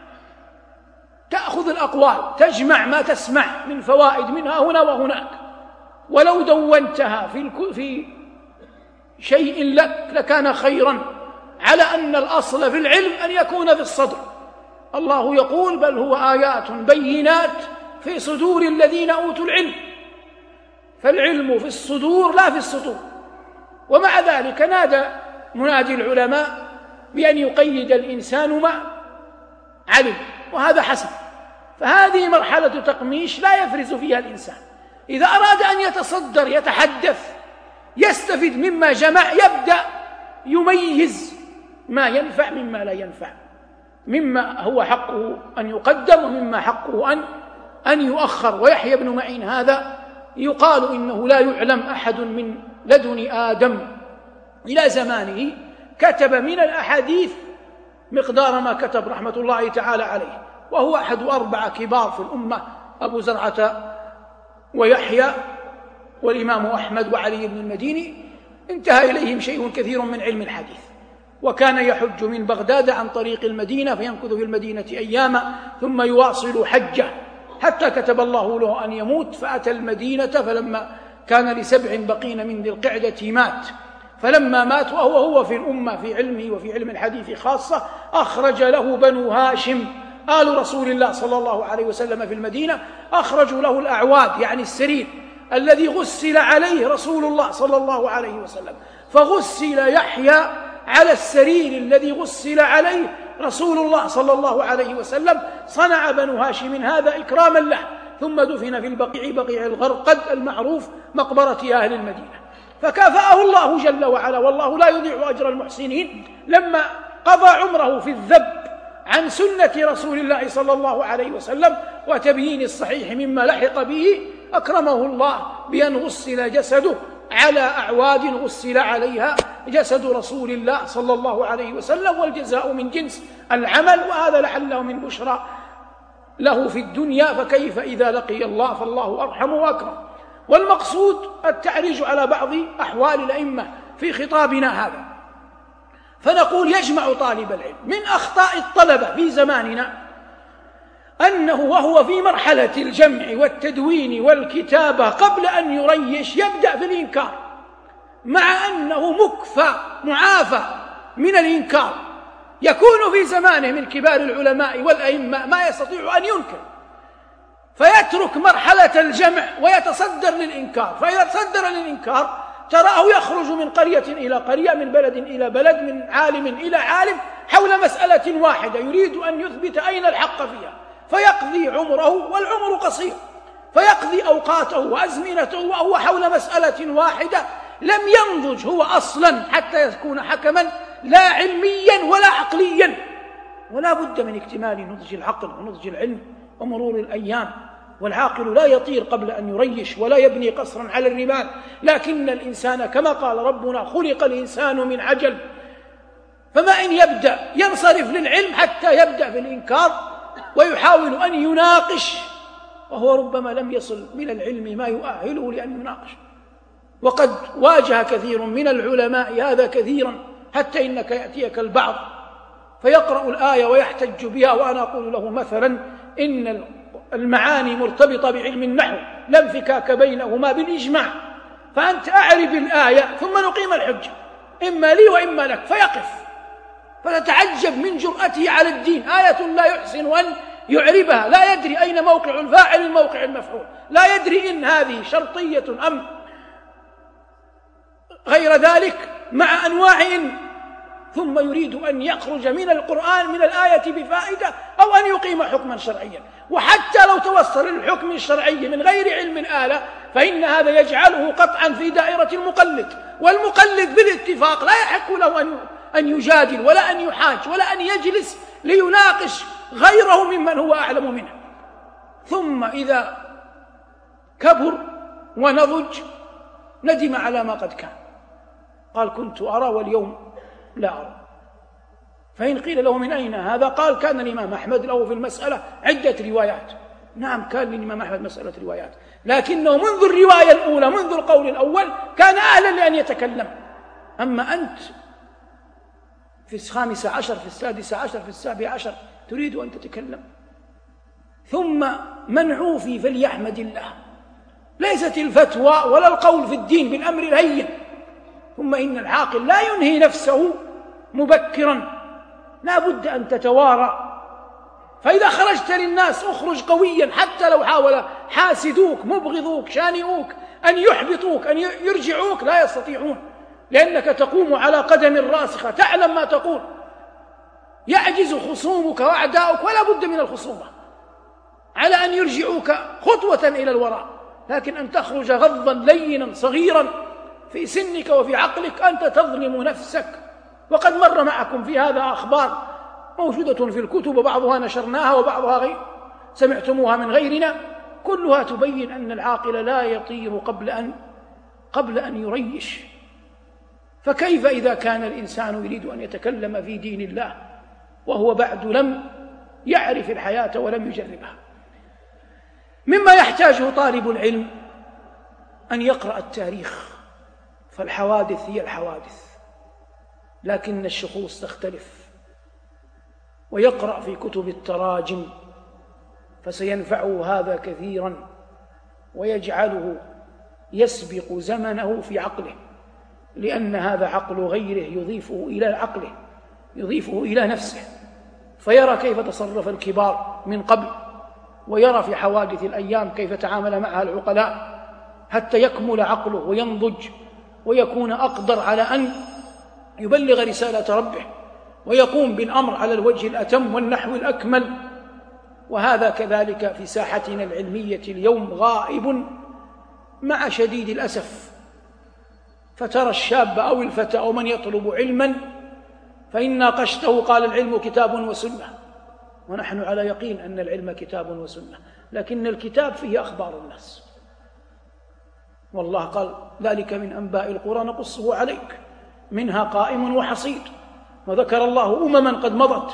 تأخذ الأقوال، تجمع ما تسمع من فوائد منها هنا وهناك، ولو دونتها في, في شيء لك لكان خيرا، على أن الأصل في العلم أن يكون في الصدر. الله يقول: بل هو آيات بينات في صدور الذين أوتوا العلم. فالعلم في الصدور لا في السطور. ومع ذلك نادى منادي العلماء بأن يقيد الإنسان ما علم، وهذا حسن. فهذه مرحلة تقميش لا يفرز فيها الإنسان. إذا أراد أن يتصدر يتحدث يستفيد مما جمع، يبدأ يميز ما ينفع مما لا ينفع، مما هو حقه أن يقدم ومما حقه أن أن يؤخر. ويحيى بن معين هذا يقال إنه لا يعلم أحد من لدن آدم إلى زمانه كتب من الأحاديث مقدار ما كتب رحمة الله تعالى عليه، وهو أحد أربعة كبار في الأمة: أبو زرعة ويحيى والإمام أحمد وعلي بن المديني. انتهى إليهم شيء كثير من علم الحديث. وكان يحج من بغداد عن طريق المدينة فيمكث في المدينة أياما ثم يواصل حجه، حتى كتب الله له أن يموت فأتى المدينة، فلما كان لسبع بقين من ذي القعدة مات. فلما مات وهو هو في الأمة في علمه وفي علم الحديث خاصة، أخرج له بنو هاشم آل رسول الله صلى الله عليه وسلم في المدينة، أخرجوا له الأعواد يعني السرير الذي غسل عليه رسول الله صلى الله عليه وسلم. فغسل يحيى على السرير الذي غسل عليه رسول الله صلى الله عليه وسلم. صنع بنو هاشم هذا إكراما له، ثم دفن في البقيع بقيع الغرقد المعروف مقبرة أهل المدينة. فكافأه الله جل وعلا، والله لا يضيع أجر المحسنين، لما قضى عمره في الذب عن سنة رسول الله صلى الله عليه وسلم وتبيين الصحيح مما لحق به، أكرمه الله بأن غسل جسده على أعواد غسل عليها جسد رسول الله صلى الله عليه وسلم، والجزاء من جنس العمل، وهذا لعله من بشرى له في الدنيا، فكيف إذا لقي الله، فالله أرحم وأكرم. والمقصود التعريج على بعض أحوال الأئمة في خطابنا هذا. فنقول يجمع طالب العلم من أخطاء الطلبة في زماننا أنه وهو في مرحلة الجمع والتدوين والكتابة قبل أن يريش يبدأ في الإنكار، مع أنه مكفى معافى من الإنكار. يكون في زمانه من كبار العلماء والأئمة ما يستطيع أن ينكر، فيترك مرحلة الجمع ويتصدر للإنكار، فإذا تصدر للإنكار تراه يخرج من قرية إلى قرية، من بلد إلى بلد، من عالم إلى عالم، حول مسألة واحدة يريد أن يثبت أين الحق فيها، فيقضي عمره، والعمر قصير، فيقضي أوقاته وأزمنته وهو حول مسألة واحدة لم ينضج هو أصلا حتى يكون حكما لا علميا ولا عقليا. ولا بد من اكتمال نضج العقل ونضج العلم ومرور الأيام، والعاقل لا يطير قبل أن يريش ولا يبني قصرا على الرمال، لكن الإنسان كما قال ربنا خلق الإنسان من عجل، فما إن يبدأ ينصرف للعلم حتى يبدأ في الإنكار ويحاول أن يناقش، وهو ربما لم يصل من العلم ما يؤهله لأن يناقش. وقد واجه كثير من العلماء هذا كثيرا، حتى إنك يأتيك البعض فيقرأ الآية ويحتج بها، وأنا أقول له مثلا إن المعاني مرتبطة بعلم النحو، لا انفكاك بينهما بالإجماع، فأنت أعرب الآية ثم نقيم الحجة إما لي وإما لك، فيقف، فتتعجب من جرأته على الدين. آية لا يحسن أن يعربها، لا يدري أين موقع الفاعل من موقع المفعول، لا يدري إن هذه شرطية أم غير ذلك، مع أنواع إن، ثم يريد أن يخرج من القرآن من الآية بفائدة أو أن يقيم حكما شرعيا. وحتى لو توصل الحكم الشرعي من غير علم آلة فإن هذا يجعله قطعا في دائرة المقلد، والمقلد بالاتفاق لا يحق له أن يجادل ولا أن يحاج ولا أن يجلس ليناقش غيره ممن هو أعلم منه. ثم إذا كبر ونضج ندم على ما قد كان، قال كنت أرى واليوم لا أرى. فإن قيل له من أين هذا؟ قال كان الإمام أحمد له في المسألة عدة روايات. نعم، كان للإمام أحمد مسألة روايات، لكنه منذ الرواية الأولى، منذ القول الأول، كان أهلا لأن يتكلم. أما أنت في الخامس عشر، في السادس عشر، في السابع عشر تريد أن تتكلم. ثم من عوفي فليحمد الله، ليست الفتوى ولا القول في الدين بالأمر الهين. ثم إن العاقل لا ينهي نفسه مبكرا، لا بد أن تتوارى. فإذا خرجت للناس اخرج قويا، حتى لو حاول حاسدوك مبغضوك شانئوك أن يحبطوك أن يرجعوك لا يستطيعون، لأنك تقوم على قدم راسخة، تعلم ما تقول. يعجز خصومك وأعداؤك، ولا بد من الخصومة، على أن يرجعوك خطوة إلى الوراء. لكن أن تخرج غضا لينا صغيرا في سنك وفي عقلك أنت تظلم نفسك. وقد مر معكم في هذا أخبار موجودة في الكتب، وبعضها نشرناها وبعضها غير سمعتموها من غيرنا، كلها تبين أن العاقل لا يطير قبل أن قبل أن يريش. فكيف إذا كان الإنسان يريد أن يتكلم في دين الله وهو بعد لم يعرف الحياة ولم يجربها؟ مما يحتاجه طالب العلم أن يقرأ التاريخ، فالحوادث هي الحوادث لكن الشخوص تختلف، ويقرأ في كتب التراجم فسينفعه هذا كثيرا، ويجعله يسبق زمنه في عقله، لأن هذا عقل غيره يضيفه إلى عقله، يضيفه إلى نفسه، فيرى كيف تصرف الكبار من قبل، ويرى في حوادث الأيام كيف تعامل معها العقلاء، حتى يكمل عقله وينضج ويكون أقدر على أن يبلغ رسالة ربه ويقوم بالأمر على الوجه الأتم والنحو الأكمل. وهذا كذلك في ساحتنا العلمية اليوم غائب مع شديد الأسف. فترى الشاب أو الفتى أو من يطلب علما فإن ناقشته قال العلم كتاب وسنة، ونحن على يقين أن العلم كتاب وسنة، لكن الكتاب فيه أخبار الناس، والله قال ذلك من أنباء القرى نقصه عليك منها قائم وحصيد، وذكر الله أمما قد مضت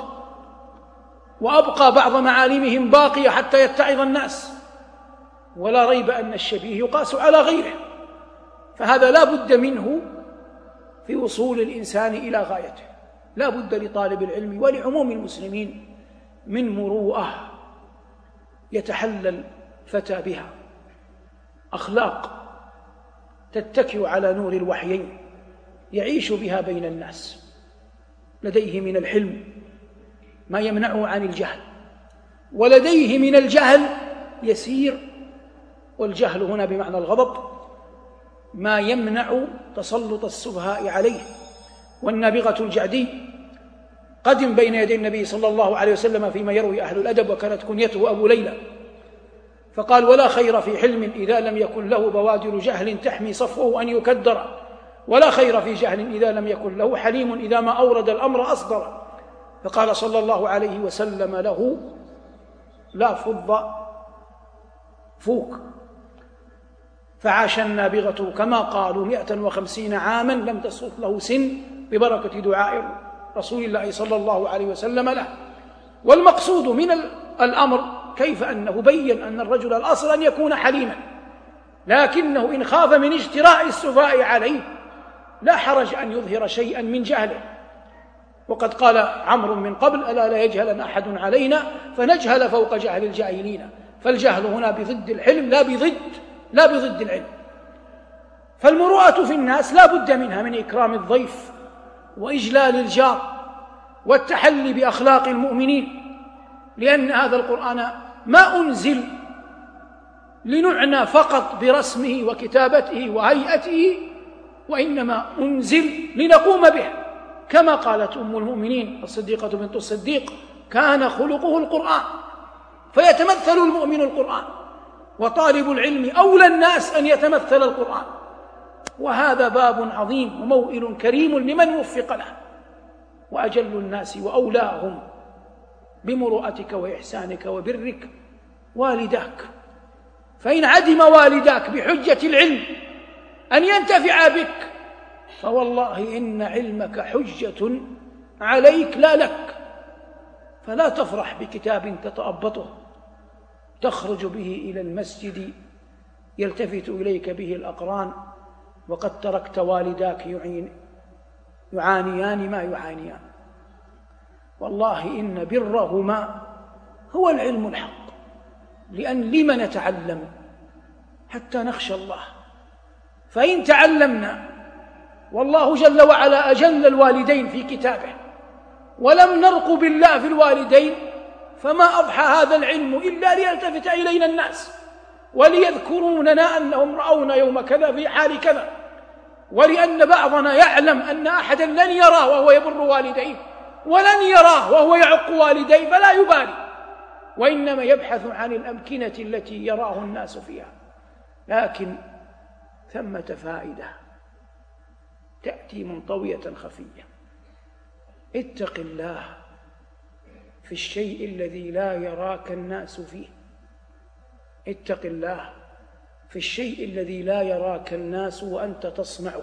وأبقى بعض معالمهم باقية حتى يتعظ الناس، ولا ريب أن الشبيه يقاس على غيره، فهذا لا بد منه في وصول الإنسان إلى غايته. لا بد لطالب العلم ولعموم المسلمين من مروءة يتحلى الفتى بها، أخلاق تتكئ على نور الوحيين يعيش بها بين الناس، لديه من الحلم ما يمنعه عن الجهل، ولديه من الجهل يسير، والجهل هنا بمعنى الغضب، ما يمنع تسلط السفهاء عليه. والنابغة الجعدي قدم بين يدي النبي صلى الله عليه وسلم فيما يروي أهل الأدب، وكانت كنيته أبو ليلى، فقال: ولا خير في حلم إذا لم يكن له بوادر جهل تحمي صفوه أن يكدر، ولا خير في جهل إذا لم يكن له حليم إذا ما أورد الأمر أصدر. فقال صلى الله عليه وسلم له: لا فض فوك. فعاش النابغة كما قالوا مئة وخمسين عاما لم تسقط له سن ببركة دعاء رسول الله صلى الله عليه وسلم له. والمقصود من الأمر كيف أنه بين أن الرجل الأصل أن يكون حليما، لكنه إن خاف من اجتراء السفهاء عليه لا حرج أن يظهر شيئا من جهله. وقد قال عمرو من قبل: ألا لا يجهلن أحد علينا فنجهل فوق جهل الجاهلين. فالجهل هنا بضد الحلم لا بضد لا بضد العلم. فالمروءة في الناس لا بد منها من إكرام الضيف وإجلال الجار والتحلي بأخلاق المؤمنين، لأن هذا القرآن ما أنزل لنعنى فقط برسمه وكتابته وهيئته، وإنما أنزل لنقوم به، كما قالت أم المؤمنين الصديقة بنت الصديق: كان خلقه القرآن. فيتمثل المؤمن القرآن، وطالب العلم أولى الناس أن يتمثل القرآن، وهذا باب عظيم وموئل كريم لمن وفق له. وأجل الناس وأولاهم بمروءتك وإحسانك وبرك والداك، فإن عدم والداك بحجة العلم أن ينتفع بك فوالله إن علمك حجة عليك لا لك. فلا تفرح بكتاب تتأبطه تخرج به إلى المسجد يلتفت إليك به الأقران وقد تركت والداك يعانيان ما يعانيان. والله إن برهما هو العلم الحق، لأن لم نتعلم حتى نخشى الله. فإن تعلمنا، والله جل وعلا أجل الوالدين في كتابه، ولم نرق بالله في الوالدين، فما أضحى هذا العلم إلا ليلتفت إلينا الناس وليذكروننا أنهم رأونا يوم كذا في حال كذا، ولأن بعضنا يعلم أن أحدا لن يراه وهو يبر والديه، ولن يراه وهو يعق والديه فلا يبالي، وإنما يبحث عن الأمكنة التي يراه الناس فيها. لكن ثمة فائدة تأتي منطوية خفية: اتق الله في الشيء الذي لا يراك الناس فيه. اتق الله في الشيء الذي لا يراك الناس وأنت تصنعه،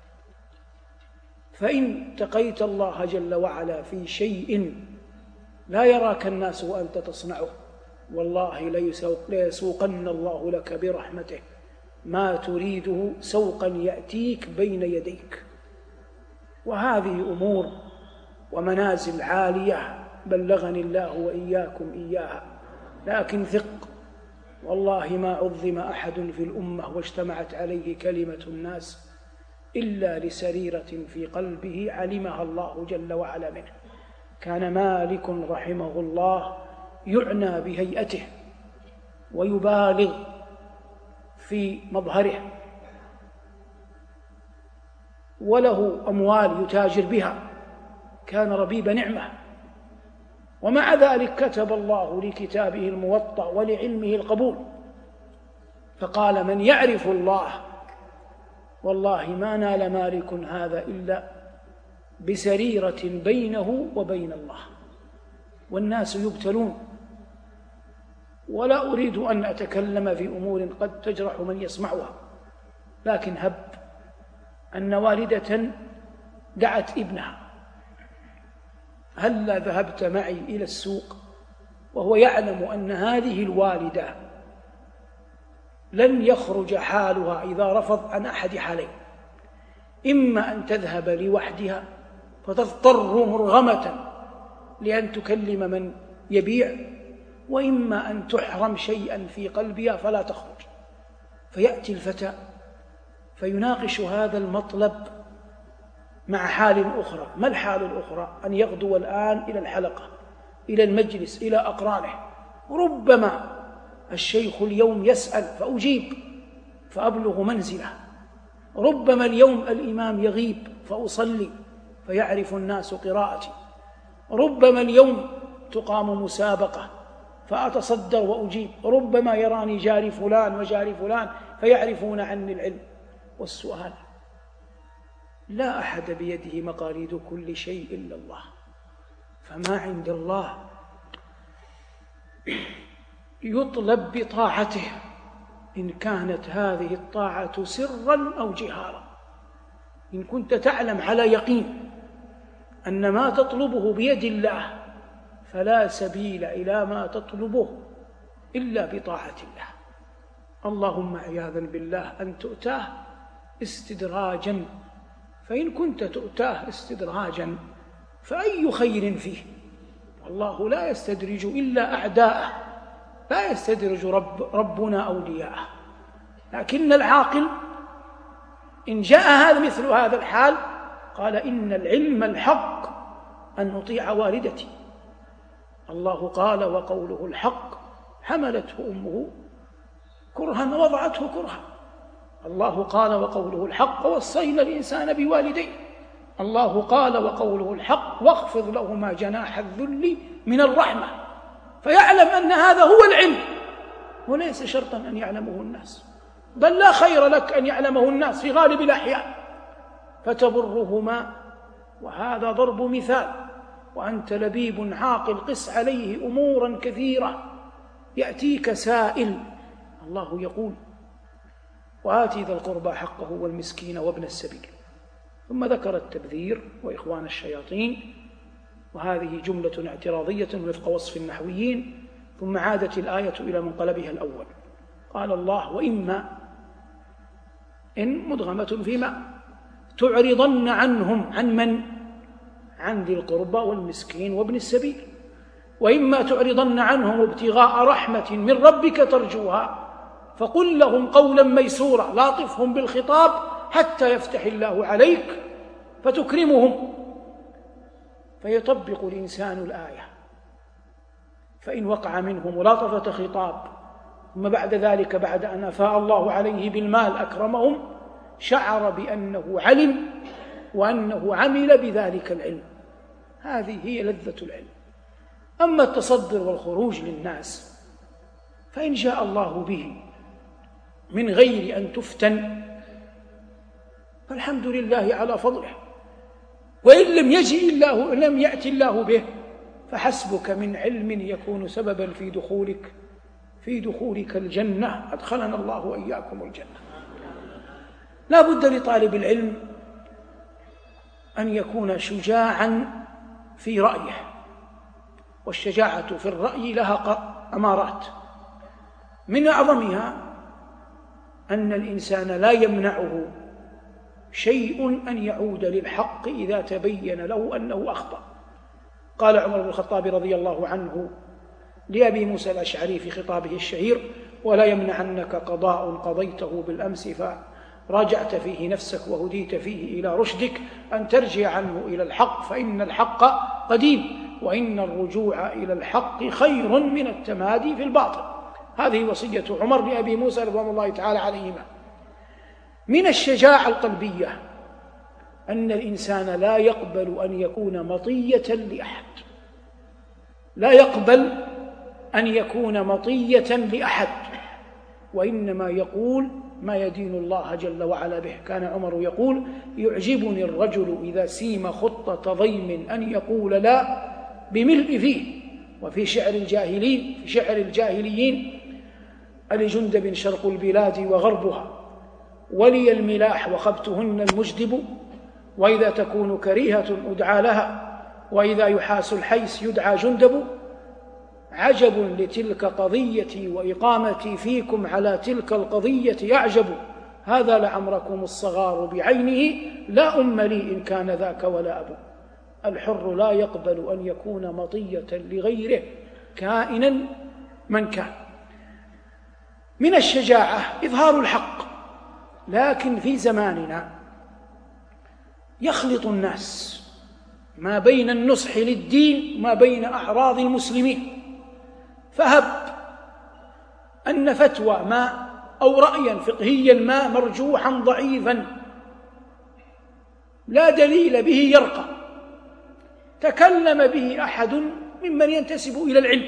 فإن اتقيت الله جل وعلا في شيء لا يراك الناس وأنت تصنعه والله ليسوقن الله لك برحمته ما تريده سوقا يأتيك بين يديك. وهذه أمور ومنازل عالية بلغني الله وإياكم إياها، لكن ثق والله ما عظم أحد في الأمة واجتمعت عليه كلمة الناس إلا لسريرة في قلبه علمها الله جل وعلا منه. كان مالك رحمه الله يعنى بهيئته ويبالغ في مظهره، وله أموال يتاجر بها، كان ربيب نعمة، ومع ذلك كتب الله لكتابه الموطأ ولعلمه القبول، فقال: من يعرف الله والله ما نال مالك هذا إلا بسريرة بينه وبين الله، والناس يبتلون. ولا أريد أن أتكلم في أمور قد تجرح من يسمعها، لكن هب أن والدة دعت ابنها: هلا ذهبت معي إلى السوق؟ وهو يعلم أن هذه الوالدة لن يخرج حالها إذا رفض عن أحد حالين: إما أن تذهب لوحدها فتضطر مرغمة لأن تكلم من يبيع، وإما أن تحرم شيئا في قلبها فلا تخرج. فيأتي الفتى فيناقش هذا المطلب مع حال أخرى. ما الحال الأخرى؟ أن يغدو الآن إلى الحلقة، إلى المجلس، إلى أقرانه. ربما الشيخ اليوم يسأل فأجيب فأبلغ منزله، ربما اليوم الإمام يغيب فأصلي فيعرف الناس قراءتي، ربما اليوم تقام مسابقة فأتصدر وأجيب، ربما يراني جاري فلان وجاري فلان فيعرفون عني العلم. والسؤال: لا أحد بيده مقاليد كل شيء إلا الله، فما عند الله يطلب بطاعته إن كانت هذه الطاعة سرا أو جهارا. إن كنت تعلم على يقين أن ما تطلبه بيد الله فلا سبيل إلى ما تطلبه إلا بطاعة الله. اللهم عياذا بالله أن تؤتاه استدراجا، فإن كنت تؤتاه استدراجا فأي خير فيه؟ والله لا يستدرج إلا أعداءه، لا يستدرج رب ربنا أولياءه. لكن العاقل إن جاء هذا مثل هذا الحال قال: إن العلم الحق أن نطيع والدتي. الله قال: وقوله الحق حملته أمه كرها ووضعته كرها. الله قال: وقوله الحق ووصينا الإنسان بوالديه. الله قال: وقوله الحق واخفض لهما جناح الذل من الرحمة. فيعلم أن هذا هو العلم، وليس شرطا أن يعلمه الناس، بل لا خير لك أن يعلمه الناس في غالب الأحيان، فتبرهما. وهذا ضرب مثال، وأنت لبيب عاقل قس عليه أمورا كثيرة. يأتيك سائل، الله يقول: وآتي ذا القربى حقه والمسكين وابن السبيل. ثم ذكر التبذير وإخوان الشياطين، وهذه جملة اعتراضية وفق وصف النحويين. ثم عادت الآية إلى منقلبها الأول. قال الله: وإما إن مدغمة فيما تعرضن عنهم. عن من؟ عن ذي القربى والمسكين وابن السبيل. وإما تعرضن عنهم ابتغاء رحمة من ربك ترجوها فقل لهم قولا ميسورا. لاطفهم بالخطاب حتى يفتح الله عليك فتكرمهم. فيطبق الإنسان الآية، فإن وقع منه ملاطفة خطاب ثم بعد ذلك بعد أن أفاء الله عليه بالمال أكرمهم، شعر بأنه علم وأنه عمل بذلك العلم. هذه هي لذة العلم. أما التصدر والخروج للناس فإن جاء الله به من غير أن تفتن فالحمد لله على فضله، وإن لم يجئ الله لم يأتي الله به فحسبك من علم يكون سببا في دخولك في دخولك الجنة. أدخلنا الله وإياكم الجنة. لا بد لطالب العلم أن يكون شجاعا في رأيه، والشجاعة في الرأي لها أمارات، من أعظمها أن الإنسان لا يمنعه شيء أن يعود للحق إذا تبين له أنه أخطأ. قال عمر بن الخطاب رضي الله عنه لأبي موسى الأشعري في خطابه الشهير: ولا يمنعنك قضاء قضيته بالأمس فراجعت فيه نفسك وهديت فيه إلى رشدك أن ترجع عنه إلى الحق، فإن الحق قديم، وإن الرجوع إلى الحق خير من التمادي في الباطل. هذه وصية عمر لأبي موسى رضوان الله تعالى عليهما. من الشجاعة القلبية أن الإنسان لا يقبل أن يكون مطية لأحد، لا يقبل أن يكون مطية لأحد، وإنما يقول ما يدين الله جل وعلا به. كان عمر يقول: يعجبني الرجل إذا سيم خطة ضيم أن يقول لا بملء فيه. وفي شعر الجاهلين في شعر الجاهليين: ألجندب شرق البلاد وغربها، ولي الملاح وخبتهن المجدب، وإذا تكون كريهة أدعى لها، وإذا يحاس الحيس يدعى جندب. عجب لتلك قضيتي وإقامتي فيكم على تلك القضية أعجب، هذا لعمركم الصغار بعينه، لا أم لي إن كان ذاك ولا أب. الحر لا يقبل أن يكون مطية لغيره كائنا من كان. من الشجاعة إظهار الحق، لكن في زماننا يخلط الناس ما بين النصح للدين وما بين أعراض المسلمين، فهب أن فتوى ما أو رأيا فقهيا ما مرجوحا ضعيفا لا دليل به يرقى، تكلم به أحد ممن ينتسب إلى العلم،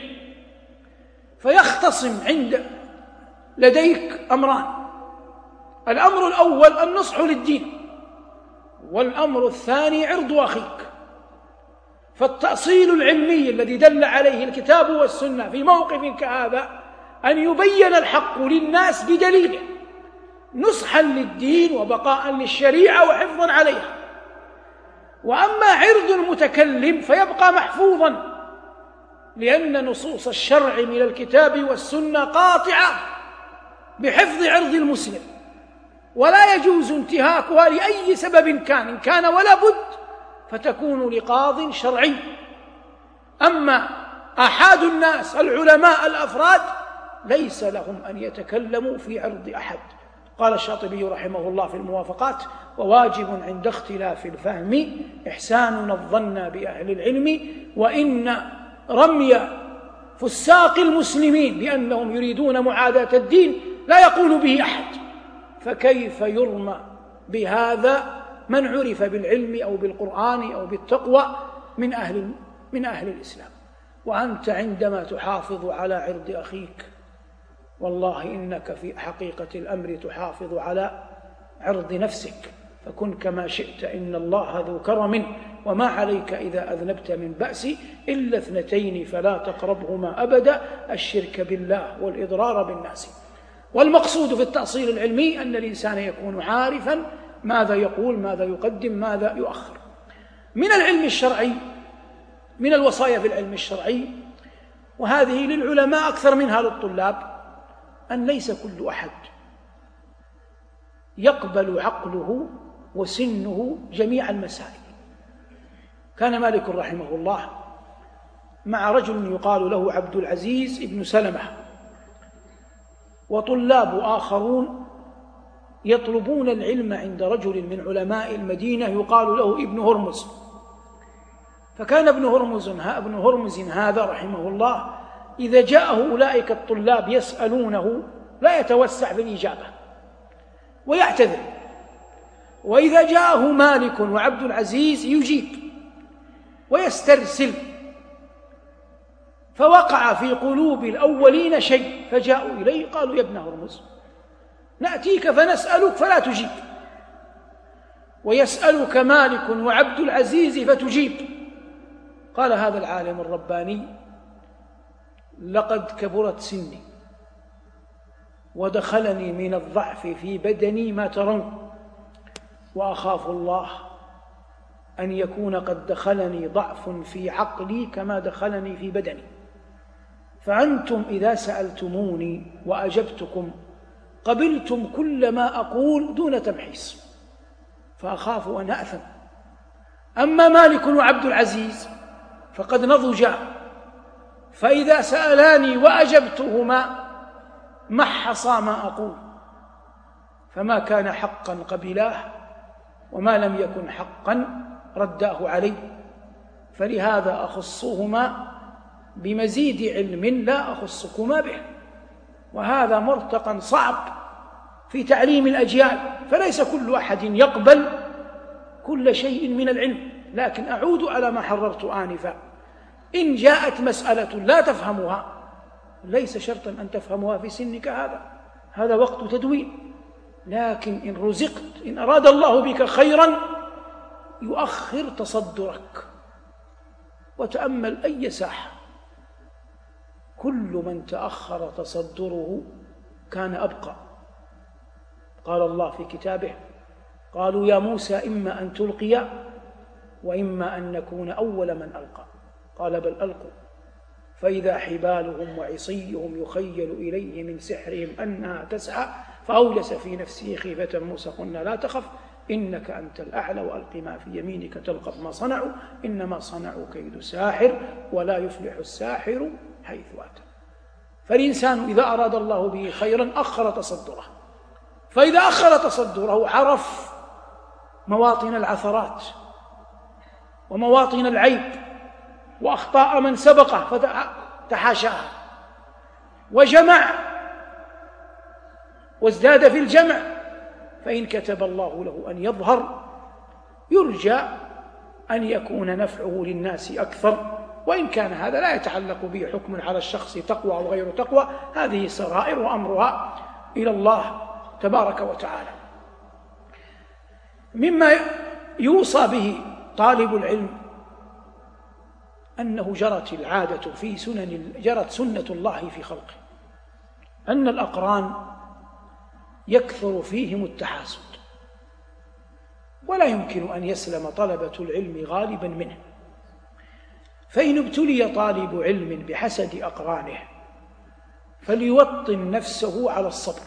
فيختصم عند لديك أمران: الأمر الأول النصح للدين، والأمر الثاني عرض أخيك. فالتأصيل العلمي الذي دل عليه الكتاب والسنة في موقف كهذا أن يبين الحق للناس بدليله، نصحا للدين وبقاء للشريعة وحفظا عليها. وأما عرض المتكلم فيبقى محفوظا، لأن نصوص الشرع من الكتاب والسنة قاطعة بحفظ عرض المسلم، ولا يجوز انتهاكها لأي سبب كان، إن كان ولا بد فتكون لقاض شرعي. أما أحد الناس العلماء الأفراد ليس لهم أن يتكلموا في عرض أحد. قال الشاطبي رحمه الله في الموافقات: وواجب عند اختلاف الفهم إحساننا الظن بأهل العلم، وإن رمي فساق المسلمين بأنهم يريدون معاداة الدين لا يقول به أحد، فكيف يرمى بهذا من عرف بالعلم أو بالقرآن أو بالتقوى من أهل, من أهل الإسلام؟ وأنت عندما تحافظ على عرض أخيك والله إنك في حقيقة الأمر تحافظ على عرض نفسك، فكن كما شئت، إن الله ذو كرم، وما عليك إذا أذنبت من بأس إلا اثنتين فلا تقربهما أبدا: الشرك بالله والإضرار بالناس. والمقصود في التأصيل العلمي أن الإنسان يكون عارفا ماذا يقول، ماذا يقدم، ماذا يؤخر. من العلم الشرعي، من الوصايا في العلم الشرعي، وهذه للعلماء أكثر منها للطلاب، أن ليس كل أحد يقبل عقله وسنه جميع المسائل. كان مالك رحمه الله مع رجل يقال له عبد العزيز ابن سلمة، وطلاب آخرون يطلبون العلم عند رجل من علماء المدينة يقال له ابن هرمز. فكان ابن هرمز ابن هرمز هذا رحمه الله إذا جاءه أولئك الطلاب يسألونه لا يتوسع في الإجابة ويعتذر، وإذا جاءه مالك وعبد العزيز يجيب ويسترسل. فوقع في قلوب الأولين شيء، فجاءوا إليه قالوا: يا ابن هرمز، نأتيك فنسألك فلا تجيب، ويسألك مالك وعبد العزيز فتجيب. قال هذا العالم الرباني: لقد كبرت سني ودخلني من الضعف في بدني ما ترون، وأخاف الله أن يكون قد دخلني ضعف في عقلي كما دخلني في بدني، فأنتم إذا سألتموني وأجبتكم قبلتم كل ما أقول دون تمحيص، فأخاف أن أأثم. أما مالك وعبد العزيز فقد نضجا، فإذا سألاني وأجبتهما محصا ما أقول، فما كان حقا قبلاه، وما لم يكن حقا رداه علي، فلهذا أخصهما بمزيد علم لا أخصكما به. وهذا مرتقى صعب في تعليم الأجيال، فليس كل أحد يقبل كل شيء من العلم. لكن أعود على ما حررت آنفا: إن جاءت مسألة لا تفهمها ليس شرطا أن تفهمها في سنك هذا، هذا وقت تدوين، لكن إن رزقت، إن أراد الله بك خيرا يؤخر تصدرك. وتأمل أي ساحة، كل من تأخر تصدره كان أبقى. قال الله في كتابه: قالوا يا موسى إما أن تلقي وإما أن نكون أول من ألقى، قال بل ألقوا فإذا حبالهم وعصيهم يخيل إليه من سحرهم أنها تسعى فأوجس في نفسه خيفة موسى قلنا لا تخف إنك أنت الأعلى وألق ما في يمينك تلقف ما صنعوا إنما صنعوا كيد ساحر ولا يفلح الساحر حيث أتى. فالإنسان إذا أراد الله به خيرا أخر تصدره، فإذا أخر تصدره عرف مواطن العثرات ومواطن العيب وأخطاء من سبقه فتحاشاها، وجمع وازداد في الجمع. فإن كتب الله له أن يظهر يرجى أن يكون نفعه للناس أكثر، وإن كان هذا لا يتعلق به حكم على الشخص تقوى أو غير تقوى، هذه سرائر وأمرها إلى الله تبارك وتعالى. مما يوصى به طالب العلم أنه جرت العادة في سنن جرت سنة الله في خلقه أن الأقران يكثر فيهم التحاسد، ولا يمكن أن يسلم طلبة العلم غالبا منه. فإن ابتلي طالب علم بحسد أقرانه فليوطن نفسه على الصبر،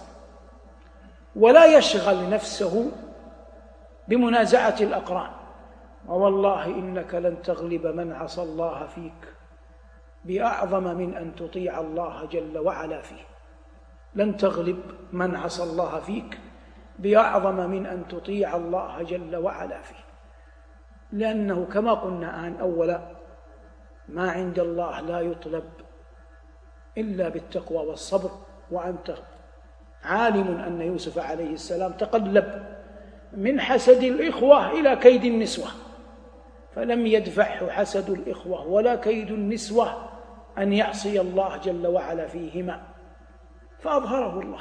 ولا يشغل نفسه بمنازعة الأقران. ووالله إنك لن تغلب من عصى الله فيك بأعظم من أن تطيع الله جل وعلا فيه. لن تغلب من عصى الله فيك بأعظم من أن تطيع الله جل وعلا فيه، لأنه كما قلنا آن أولا ما عند الله لا يطلب إلا بالتقوى والصبر. وأنت عالم أن يوسف عليه السلام تقلب من حسد الإخوة إلى كيد النسوة، فلم يدفعه حسد الإخوة ولا كيد النسوة أن يعصي الله جل وعلا فيهما، فأظهره الله.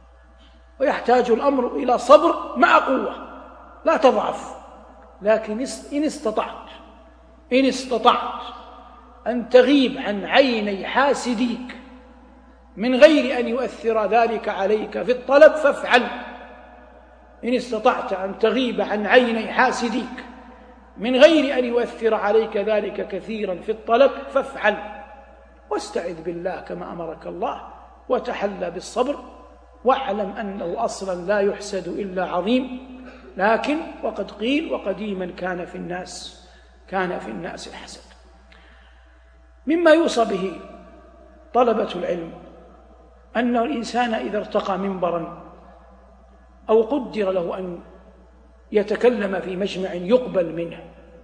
ويحتاج الأمر إلى صبر مع قوة، لا تضعف، لكن إن استطعت إن استطعت أن تغيب عن عيني حاسديك من غير أن يؤثر ذلك عليك في الطلب فافعل. إن استطعت أن تغيب عن عيني حاسديك من غير أن يؤثر عليك ذلك كثيرا في الطلب فافعل، واستعذ بالله كما أمرك الله، وتحلى بالصبر، واعلم أنه أصلا لا يحسد إلا عظيم. لكن وقد قيل وقديما كان في الناس كان في الناس الحسد. مما يوصى به طلبة العلم أن الإنسان إذا ارتقى منبرا أو قدر له أن يتكلم في مجمع يقبل منه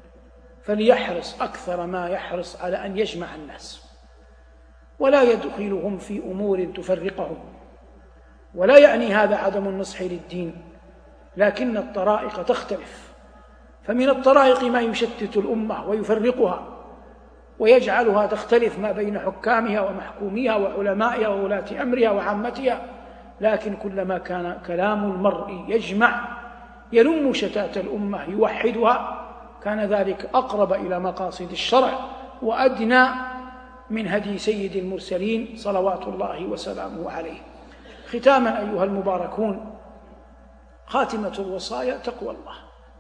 فليحرص أكثر ما يحرص على أن يجمع الناس، ولا يدخلهم في أمور تفرقهم. ولا يعني هذا عدم النصح للدين، لكن الطرائق تختلف، فمن الطرائق ما يشتت الأمة ويفرقها ويجعلها تختلف ما بين حكامها ومحكوميها وعلمائها وولاة أمرها وعامتها. لكن كلما كان كلام المرء يجمع يلم شتات الأمة يوحدها كان ذلك أقرب إلى مقاصد الشرع وأدنى من هدي سيد المرسلين صلوات الله وسلامه عليه. ختاما أيها المباركون، خاتمة الوصايا تقوى الله.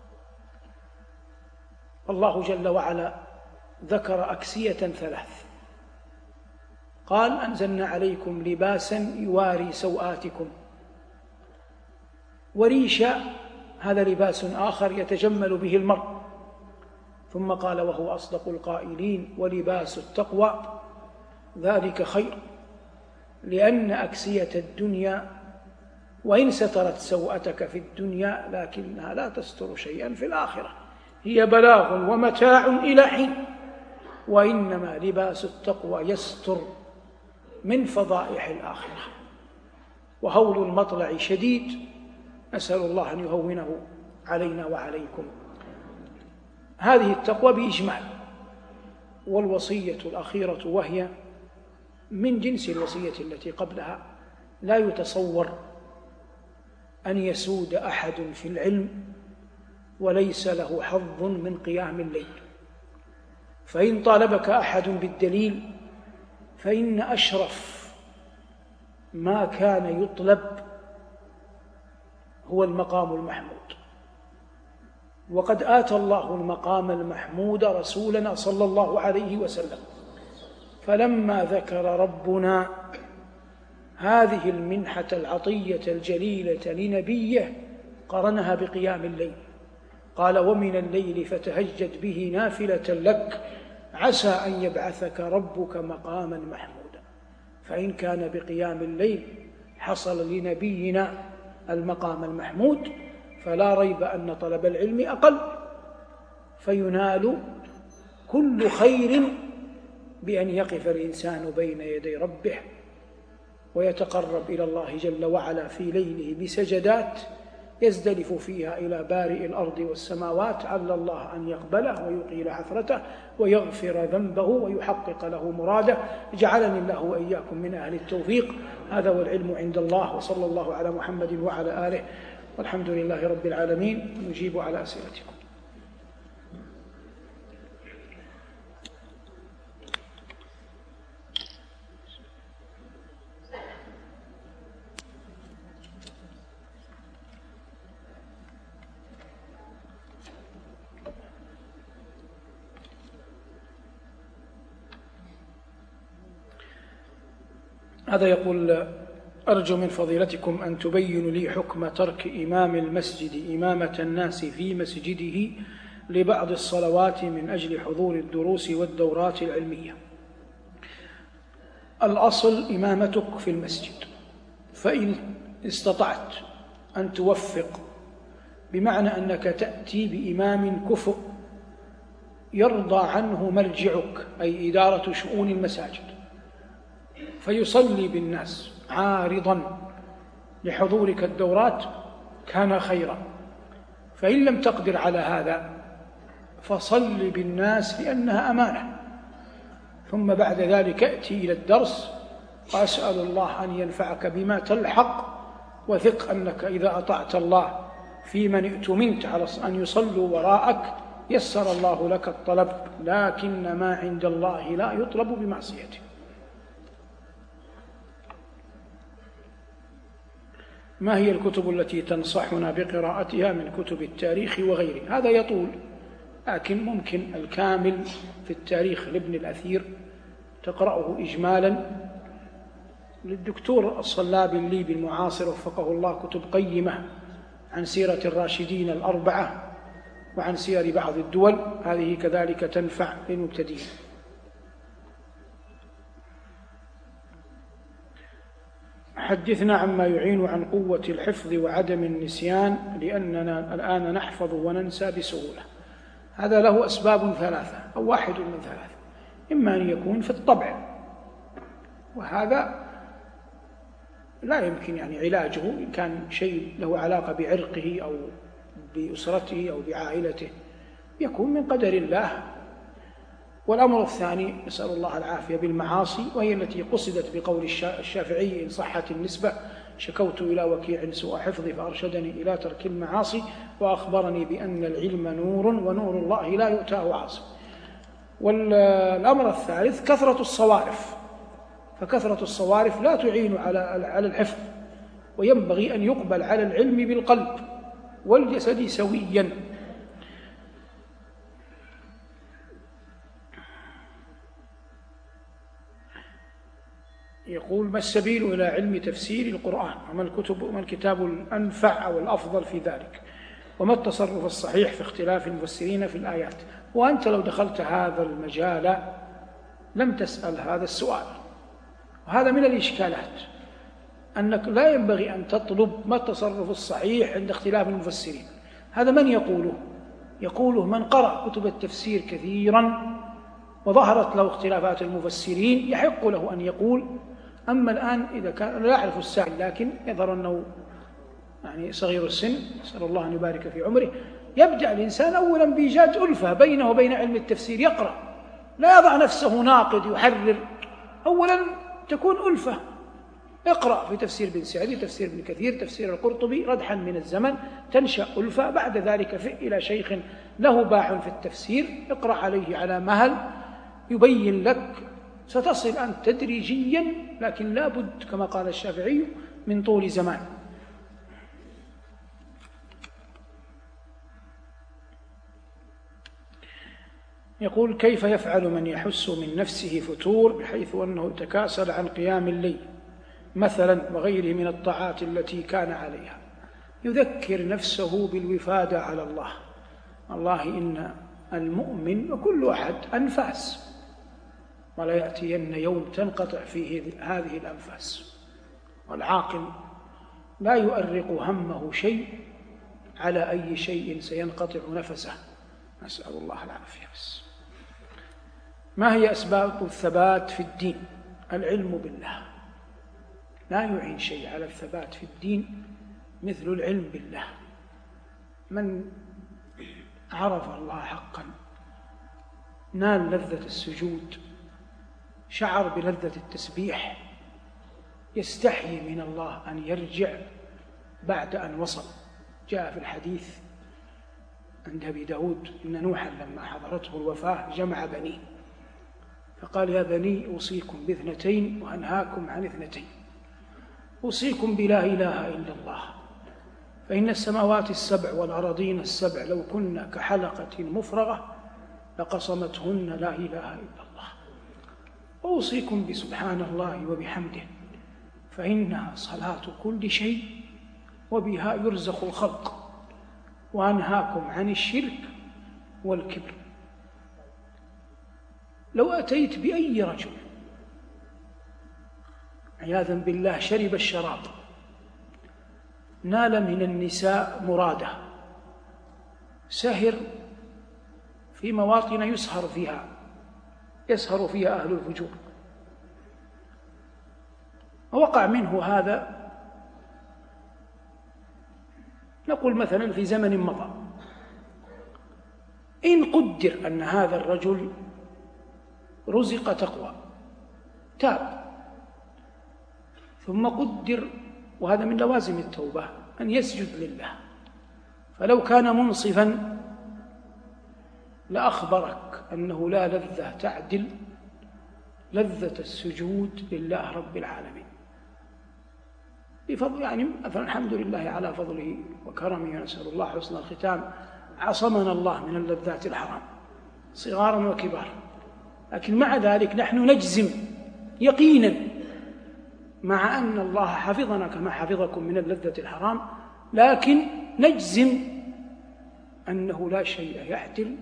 الله جل وعلا ذكر أكسية ثلاث، قال أنزلنا عليكم لباسا يواري سوآتكم، وريشا هذا لباس آخر يتجمل به المرء، ثم قال وهو أصدق القائلين ولباس التقوى ذلك خير، لأن أكسية الدنيا وإن سترت سوءتك في الدنيا لكنها لا تستر شيئا في الآخرة، هي بلاغ ومتاع إلى حين، وإنما لباس التقوى يستر من فضائح الآخرة. وهول المطلع شديد، نسأل الله أن يهونه علينا وعليكم. هذه التقوى بإجمال، والوصية الأخيرة وهي من جنس الوصية التي قبلها لا يتصور أن يسود أحد في العلم وليس له حظ من قيام الليل. فإن طالبك أحد بالدليل فإن أشرف ما كان يطلب هو المقام المحمود، وقد آتى الله المقام المحمود رسولنا صلى الله عليه وسلم. فلما ذكر ربنا هذه المنحة العطية الجليلة لنبيه قرنها بقيام الليل، قال: ومن الليل فتهجد به نافلة لك عسى أن يبعثك ربك مقاما محمودا. فإن كان بقيام الليل حصل لنبينا المقام المحمود، فلا ريب أن طلب العلم أقل، فينال كل خير بأن يقف الإنسان بين يدي ربه ويتقرب إلى الله جل وعلا في ليله بسجدات يزدلف فيها إلى بارئ الأرض والسماوات، عل الله أن يقبله ويقيل عثرته ويغفر ذنبه ويحقق له مراده. جعلني الله وإياكم من أهل التوفيق. هذا والعلم عند الله، وصلى الله على محمد وعلى آله، والحمد لله رب العالمين. نجيب على أسئلتكم. هذا يقول: أرجو من فضيلتكم أن تبينوا لي حكم ترك إمام المسجد إمامة الناس في مسجده لبعض الصلوات من أجل حضور الدروس والدورات العلمية. الأصل إمامتك في المسجد، فإن استطعت أن توفق بمعنى أنك تأتي بإمام كفؤ يرضى عنه مرجعك أي إدارة شؤون المساجد، فيصلي بالناس عارضا لحضورك الدورات، كان خيرا. فإن لم تقدر على هذا فصل بالناس لأنها أمانة، ثم بعد ذلك أتي إلى الدرس، وأسأل الله أن ينفعك بما تلحق، وثق أنك إذا أطعت الله في من ائتمنت على أن يصلوا وراءك يسر الله لك الطلب، لكن ما عند الله لا يطلب بمعصيته. ما هي الكتب التي تنصحنا بقراءتها من كتب التاريخ وغيره؟ هذا يطول، لكن ممكن الكامل في التاريخ لابن الأثير تقرأه إجمالا، للدكتور الصلابي الليبي المعاصر وفقه الله كتب قيمة عن سيرة الراشدين الأربعة وعن سير بعض الدول، هذه كذلك تنفع للمبتدئين. حدثنا عما يعين عن قوة الحفظ وعدم النسيان، لأننا الآن نحفظ وننسى بسهولة. هذا له أسباب ثلاثة أو واحد من ثلاثة: إما أن يكون في الطبع، وهذا لا يمكن يعني علاجه، إن كان شيء له علاقة بعرقه أو بأسرته أو بعائلته يكون من قدر الله. والأمر الثاني نسأل الله العافية بالمعاصي، وهي التي قصدت بقول الشافعي إن صحت النسبة: شكوت إلى وكيع سوء حفظي فأرشدني إلى ترك المعاصي وأخبرني بأن العلم نور ونور الله لا يؤتاه عاصي. والأمر الثالث كثرة الصوارف، فكثرة الصوارف لا تعين على على الحفظ، وينبغي أن يقبل على العلم بالقلب والجسد سويا. يقول: ما السبيل إلى علم تفسير القرآن؟ وما الكتب وما الكتاب الأنفع أو الأفضل في ذلك؟ وما التصرف الصحيح في اختلاف المفسرين في الآيات؟ وأنت لو دخلت هذا المجال لم تسأل هذا السؤال، وهذا من الإشكالات، أنك لا ينبغي أن تطلب ما التصرف الصحيح عند اختلاف المفسرين. هذا من يقوله؟ يقوله من قرأ كتب التفسير كثيرا وظهرت له اختلافات المفسرين، يحق له أن يقول. أما الآن إذا كان لا يعرف السائل لكن يظهر أنه يعني صغير السن، نسأل الله أن يبارك في عمره، يبدأ الإنسان أولا بإيجاد ألفة بينه وبين علم التفسير، يقرأ، لا يضع نفسه ناقد يحرر، أولا تكون ألفة، اقرأ في تفسير ابن سعدي، تفسير ابن كثير، تفسير القرطبي، ردحا من الزمن تنشأ ألفة. بعد ذلك فئ إلى شيخ له باع في التفسير، اقرأ عليه على مهل يبين لك، ستصل أنت تدريجيا، لكن لا بد كما قال الشافعي من طول زمان. يقول: كيف يفعل من يحس من نفسه فتور بحيث أنه تكاسل عن قيام الليل مثلا وغيره من الطاعات التي كان عليها؟ يذكر نفسه بالوفادة على الله. الله إن المؤمن وكل أحد أنفاس، ولا يأتين يوم تنقطع فيه هذه الأنفاس، والعاقل لا يؤرق همه شيء على أي شيء سينقطع نفسه، نسأل الله العافية. بس ما هي أسباب الثبات في الدين؟ العلم بالله، لا يعين شيء على الثبات في الدين مثل العلم بالله. من عرف الله حقا نال لذة السجود، شعر بلذة التسبيح، يستحي من الله أن يرجع بعد أن وصل. جاء في الحديث عند أبي داود إن نوحا لما حضرته الوفاة جمع بنيه فقال: يا بني أوصيكم باثنتين وأنهاكم عن اثنتين، أوصيكم بلا إله إلا الله، فإن السماوات السبع والأراضين السبع لو كن كحلقة مفرغة لقصمتهن لا إله إلا الله، وأوصيكم بسبحان الله وبحمده فإنها صلاة كل شيء وبها يرزق الخلق، وأنهاكم عن الشرك والكبر. لو أتيت بأي رجل عياذا بالله شرب الشراب، نال من النساء مراده، سهر في مواطن يسهر فيها يسهر فيها أهل الفجور، ووقع منه هذا، نقول مثلا في زمن مضى، إن قدر أن هذا الرجل رزق تقوى تاب، ثم قدر، وهذا من لوازم التوبة، أن يسجد لله، فلو كان منصفا لأخبرك أنه لا لذة تعدل لذة السجود لله رب العالمين بفضل، يعني فالحمد لله على فضله وكرمه، ونسأل الله حسن الختام. عصمنا الله من اللذات الحرام صغارا وكبارا، لكن مع ذلك نحن نجزم يقينا مع أن الله حفظنا كما حفظكم من اللذة الحرام، لكن نجزم أنه لا شيء يعدل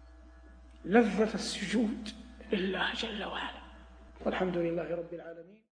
لذة السجود لله جل وعلا، والحمد لله رب العالمين.